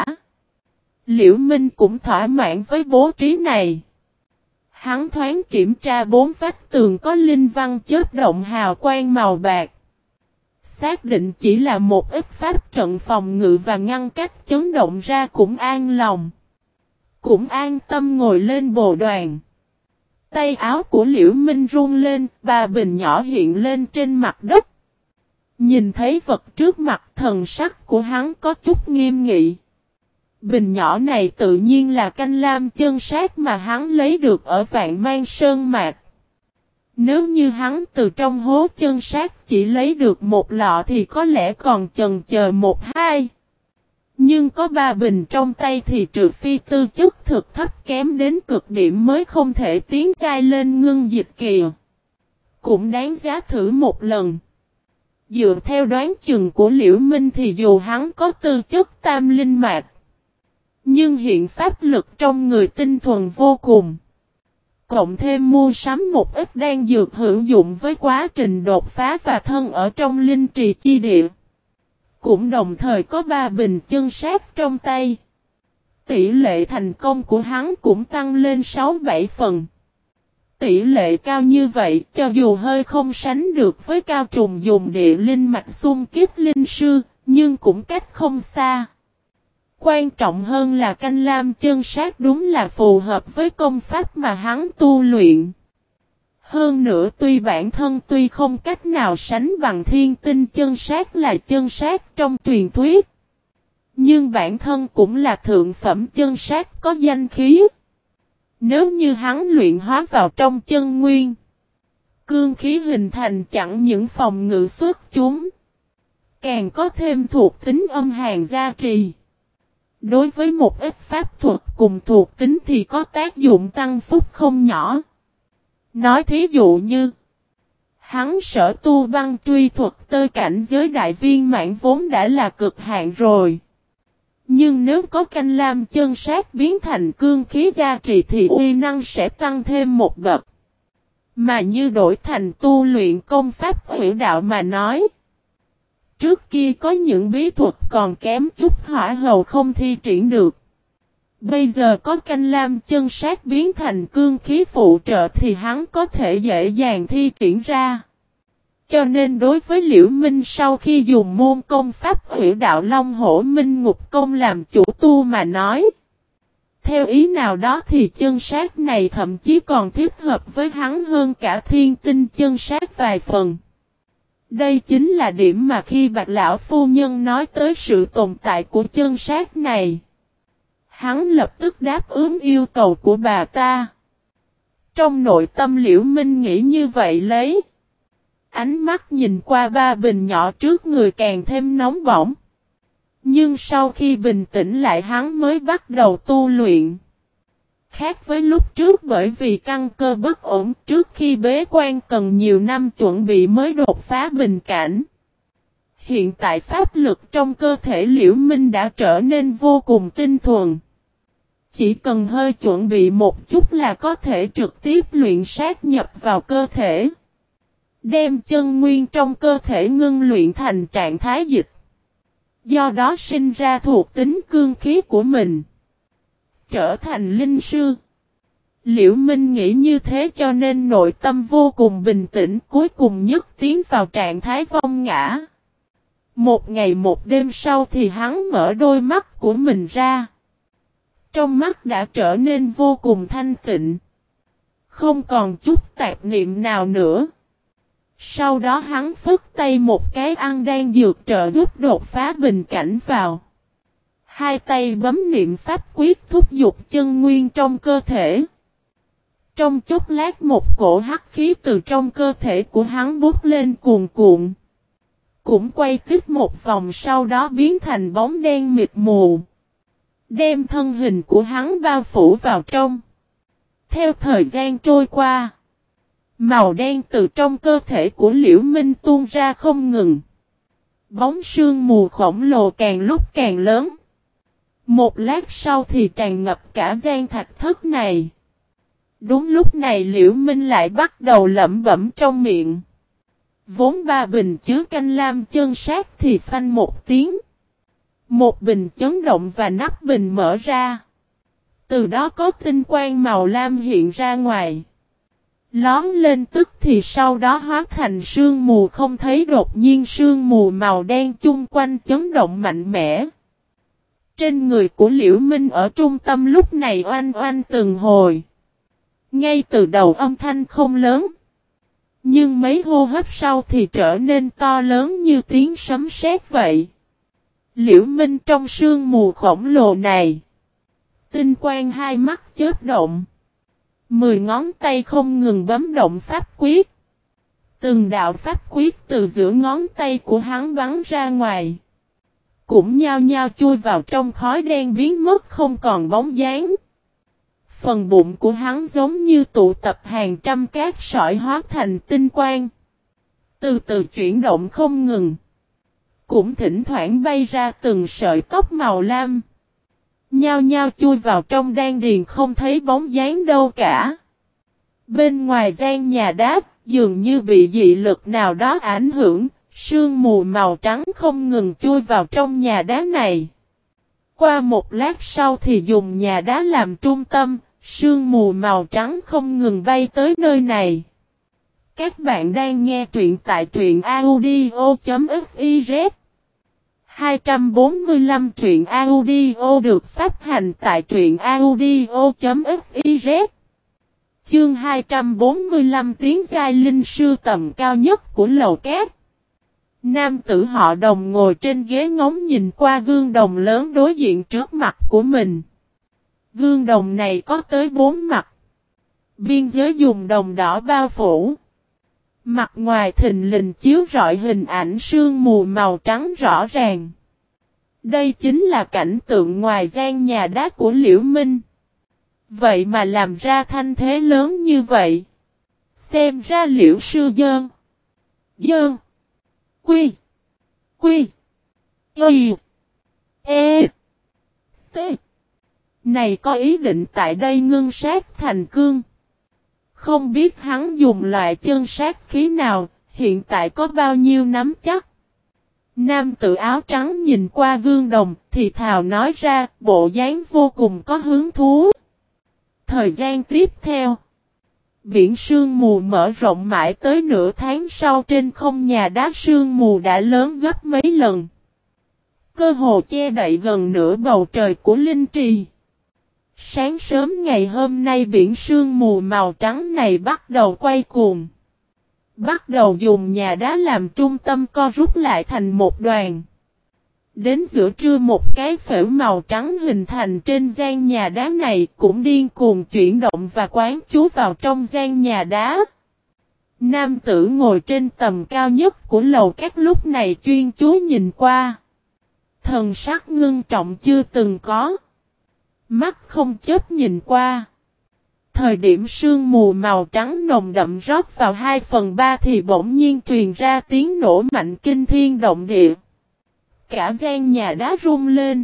Liễu Minh cũng thỏa mãn với bố trí này. Hắn thoáng kiểm tra bốn vách tường có linh văn chớp động hào quang màu bạc. Xác định chỉ là một ít pháp trận phòng ngự và ngăn cách chấn động ra cũng an lòng. Cũng an tâm ngồi lên bồ đoàn. Tay áo của Liễu Minh run lên, bà bình nhỏ hiện lên trên mặt đất. Nhìn thấy vật trước mặt, thần sắc của hắn có chút nghiêm nghị. Bình nhỏ này tự nhiên là canh lam chân sát mà hắn lấy được ở Vạn Mang Sơn Mạc. Nếu như hắn từ trong hố chân sát chỉ lấy được một lọ thì có lẽ còn chần chờ một hai. Nhưng có 3 bình trong tay thì trừ phi tư chất thực thấp kém đến cực điểm mới không thể tiến giai lên ngưng dịch kỳ. Cũng đáng giá thử một lần. Dựa theo đoán chừng của Liễu Minh thì dù hắn có tư chất tam linh mạch, nhưng hiện pháp lực trong người tinh thuần vô cùng. Cộng thêm mua sắm một ít đan dược hữu dụng với quá trình đột phá và thân ở trong linh trì chi địa. Cũng đồng thời có 3 bình chân sát trong tay. Tỷ lệ thành công của hắn cũng tăng lên 6-7 phần. Tỷ lệ cao như vậy, cho dù hơi không sánh được với cao trùng dùng địa linh mạch xung kiếp linh sư, nhưng cũng cách không xa. Quan trọng hơn là canh lam chân sát đúng là phù hợp với công pháp mà hắn tu luyện. Hơn nữa tuy bản thân tuy không cách nào sánh bằng thiên tinh chân sát là chân sát trong truyền thuyết, nhưng bản thân cũng là thượng phẩm chân sát có danh khí. Nếu như hắn luyện hóa vào trong chân nguyên, cương khí hình thành chẳng những phòng ngự xuất chúng, càng có thêm thuộc tính âm hàn gia trì. Đối với một ít pháp thuật cùng thuộc tính thì có tác dụng tăng phúc không nhỏ. Nói thí dụ như, hắn sở tu băng truy thuật tới cảnh giới đại viên mãn vốn đã là cực hạn rồi. Nhưng nếu có canh lam chân sát biến thành cương khí gia trì thì uy năng sẽ tăng thêm một bậc. Mà như đổi thành tu luyện công pháp hủy đạo mà nói, trước kia có những bí thuật còn kém chút hỏa hầu không thi triển được. Bây giờ có canh lam chân sát biến thành cương khí phụ trợ thì hắn có thể dễ dàng thi triển ra. Cho nên đối với Liễu Minh sau khi dùng môn công pháp hủy đạo Long Hổ Minh Ngục Công làm chủ tu mà nói, theo ý nào đó thì chân sát này thậm chí còn thích hợp với hắn hơn cả thiên tinh chân sát vài phần. Đây chính là điểm mà khi Bạch Lão Phu Nhân nói tới sự tồn tại của chân sát này, hắn lập tức đáp ứng yêu cầu của bà ta. Trong nội tâm Liễu Minh nghĩ như vậy lấy. Ánh mắt nhìn qua 3 bình nhỏ trước người càng thêm nóng bỏng. Nhưng sau khi bình tĩnh lại hắn mới bắt đầu tu luyện. Khác với lúc trước bởi vì căn cơ bất ổn trước khi bế quan cần nhiều năm chuẩn bị mới đột phá bình cảnh. Hiện tại pháp lực trong cơ thể Liễu Minh đã trở nên vô cùng tinh thuần. Chỉ cần hơi chuẩn bị một chút là có thể trực tiếp luyện sát nhập vào cơ thể. Đem chân nguyên trong cơ thể ngưng luyện thành trạng thái dịch. Do đó sinh ra thuộc tính cương khí của mình. Trở thành linh sư. Liễu Minh nghĩ như thế cho nên nội tâm vô cùng bình tĩnh, cuối cùng nhất tiến vào trạng thái vong ngã. Một ngày một đêm sau thì hắn mở đôi mắt của mình ra. Trong mắt đã trở nên vô cùng thanh tịnh. Không còn chút tạp niệm nào nữa. Sau đó hắn phất tay một cái ăn đan dược trợ giúp đột phá bình cảnh vào. Hai tay bấm niệm pháp quyết thúc giục chân nguyên trong cơ thể. Trong chốc lát một cổ hắc khí từ trong cơ thể của hắn bút lên cuồn cuộn. Cũng quay tiếp một vòng sau đó biến thành bóng đen mịt mù. Đem thân hình của hắn bao phủ vào trong. Theo thời gian trôi qua. Màu đen từ trong cơ thể của Liễu Minh tuôn ra không ngừng. Bóng sương mù khổng lồ càng lúc càng lớn. Một lát sau thì tràn ngập cả gian thạch thất này. Đúng lúc này Liễu Minh lại bắt đầu lẩm bẩm trong miệng. Vốn 3 bình chứa canh lam chân sát thì phanh một tiếng. Một bình chấn động và nắp bình mở ra. Từ đó có tinh quang màu lam hiện ra ngoài. Lón lên tức thì sau đó hóa thành sương mù không thấy, đột nhiên sương mù màu đen chung quanh chấn động mạnh mẽ. Trên người của Liễu Minh ở trung tâm lúc này oanh oanh từng hồi. Ngay từ đầu âm thanh không lớn. Nhưng mấy hô hấp sau thì trở nên to lớn như tiếng sấm sét vậy. Liễu Minh trong sương mù khổng lồ này. Tinh quang hai mắt chớp động. 10 ngón tay không ngừng bấm động pháp quyết. Từng đạo pháp quyết từ giữa ngón tay của hắn bắn ra ngoài. Cũng nhao nhao chui vào trong khói đen biến mất không còn bóng dáng. Phần bụng của hắn giống như tụ tập hàng trăm cát sỏi hóa thành tinh quang. Từ từ chuyển động không ngừng. Cũng thỉnh thoảng bay ra từng sợi tóc màu lam. Nhao nhao chui vào trong đan điền không thấy bóng dáng đâu cả. Bên ngoài gian nhà đá, dường như bị dị lực nào đó ảnh hưởng, sương mù màu trắng không ngừng chui vào trong nhà đá này. Qua một lát sau thì dùng nhà đá làm trung tâm, sương mù màu trắng không ngừng bay tới nơi này. Các bạn đang nghe truyện tại truyện audio.fiz 245 truyện audio được phát hành tại truyện audio.fiz. Chương 245 tiếng giai linh sư tầm cao nhất của lầu cát. Nam tử họ Đồng ngồi trên ghế ngóng nhìn qua gương đồng lớn đối diện trước mặt của mình. Gương đồng này có tới 4 mặt. Biên giới dùng đồng đỏ bao phủ. Mặt ngoài thình lình chiếu rọi hình ảnh sương mù màu trắng rõ ràng. Đây chính là cảnh tượng ngoài gian nhà đá của Liễu Minh. Vậy mà làm ra thanh thế lớn như vậy. Xem ra Liễu sư dơn. Dơn. Quy. Quy. Y. E. T. Này có ý định tại đây ngưng sát thành cương. Không biết hắn dùng loại chân sát khí nào, hiện tại có bao nhiêu nắm chắc. Nam tử áo trắng nhìn qua gương đồng, thì thào nói ra, bộ dáng vô cùng có hứng thú. Thời gian tiếp theo, biển sương mù mở rộng mãi tới nửa tháng sau, trên không nhà đá sương mù đã lớn gấp mấy lần. Cơ hồ che đậy gần nửa bầu trời của linh trì. Sáng sớm ngày hôm nay biển sương mù màu trắng này bắt đầu quay cuồng. Bắt đầu dùng nhà đá làm trung tâm co rút lại thành một đoàn. Đến giữa trưa một cái phễu màu trắng hình thành trên gian nhà đá này cũng điên cuồng chuyển động và quán chú vào trong gian nhà đá. Nam tử ngồi trên tầm cao nhất của lầu các lúc này chuyên chú nhìn qua. Thần sắc ngưng trọng chưa từng có. Mắt không chớp nhìn qua. Thời điểm sương mù màu trắng nồng đậm rót vào 2/3 thì bỗng nhiên truyền ra tiếng nổ mạnh kinh thiên động địa. Cả gian nhà đá rung lên.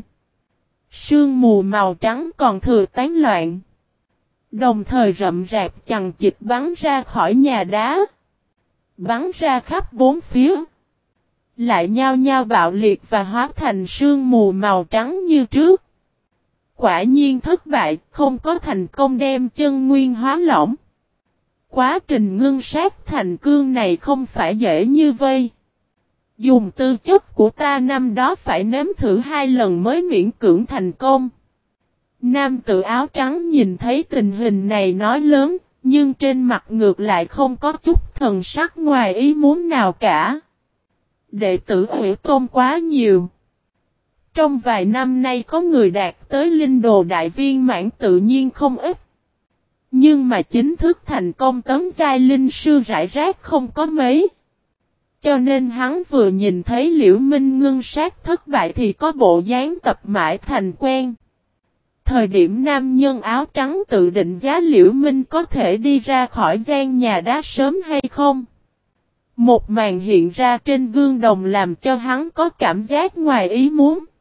Sương mù màu trắng còn thừa tán loạn. Đồng thời rậm rạp chằng chịt bắn ra khỏi nhà đá. Bắn ra khắp bốn phía. lại nhao nhao bạo liệt và hóa thành sương mù màu trắng như trước. Quả nhiên thất bại, không có thành công đem chân nguyên hóa lỏng. Quá trình ngưng sát thành cương này không phải dễ như vây. Dùng tư chất của ta năm đó phải nếm thử 2 lần mới miễn cưỡng thành công. Nam tử áo trắng nhìn thấy tình hình này nói lớn, nhưng trên mặt ngược lại không có chút thần sắc ngoài ý muốn nào cả. Đệ tử Hủy Tôn quá nhiều. Trong vài năm nay có người đạt tới linh đồ đại viên mãn tự nhiên không ít. Nhưng mà chính thức thành công tấn giai linh sư rải rác không có mấy. Cho nên hắn vừa nhìn thấy Liễu Minh ngưng sát thất bại thì có bộ dáng tập mãi thành quen. Thời điểm nam nhân áo trắng tự định giá Liễu Minh có thể đi ra khỏi gian nhà đá sớm hay không? Một màn hiện ra trên gương đồng làm cho hắn có cảm giác ngoài ý muốn.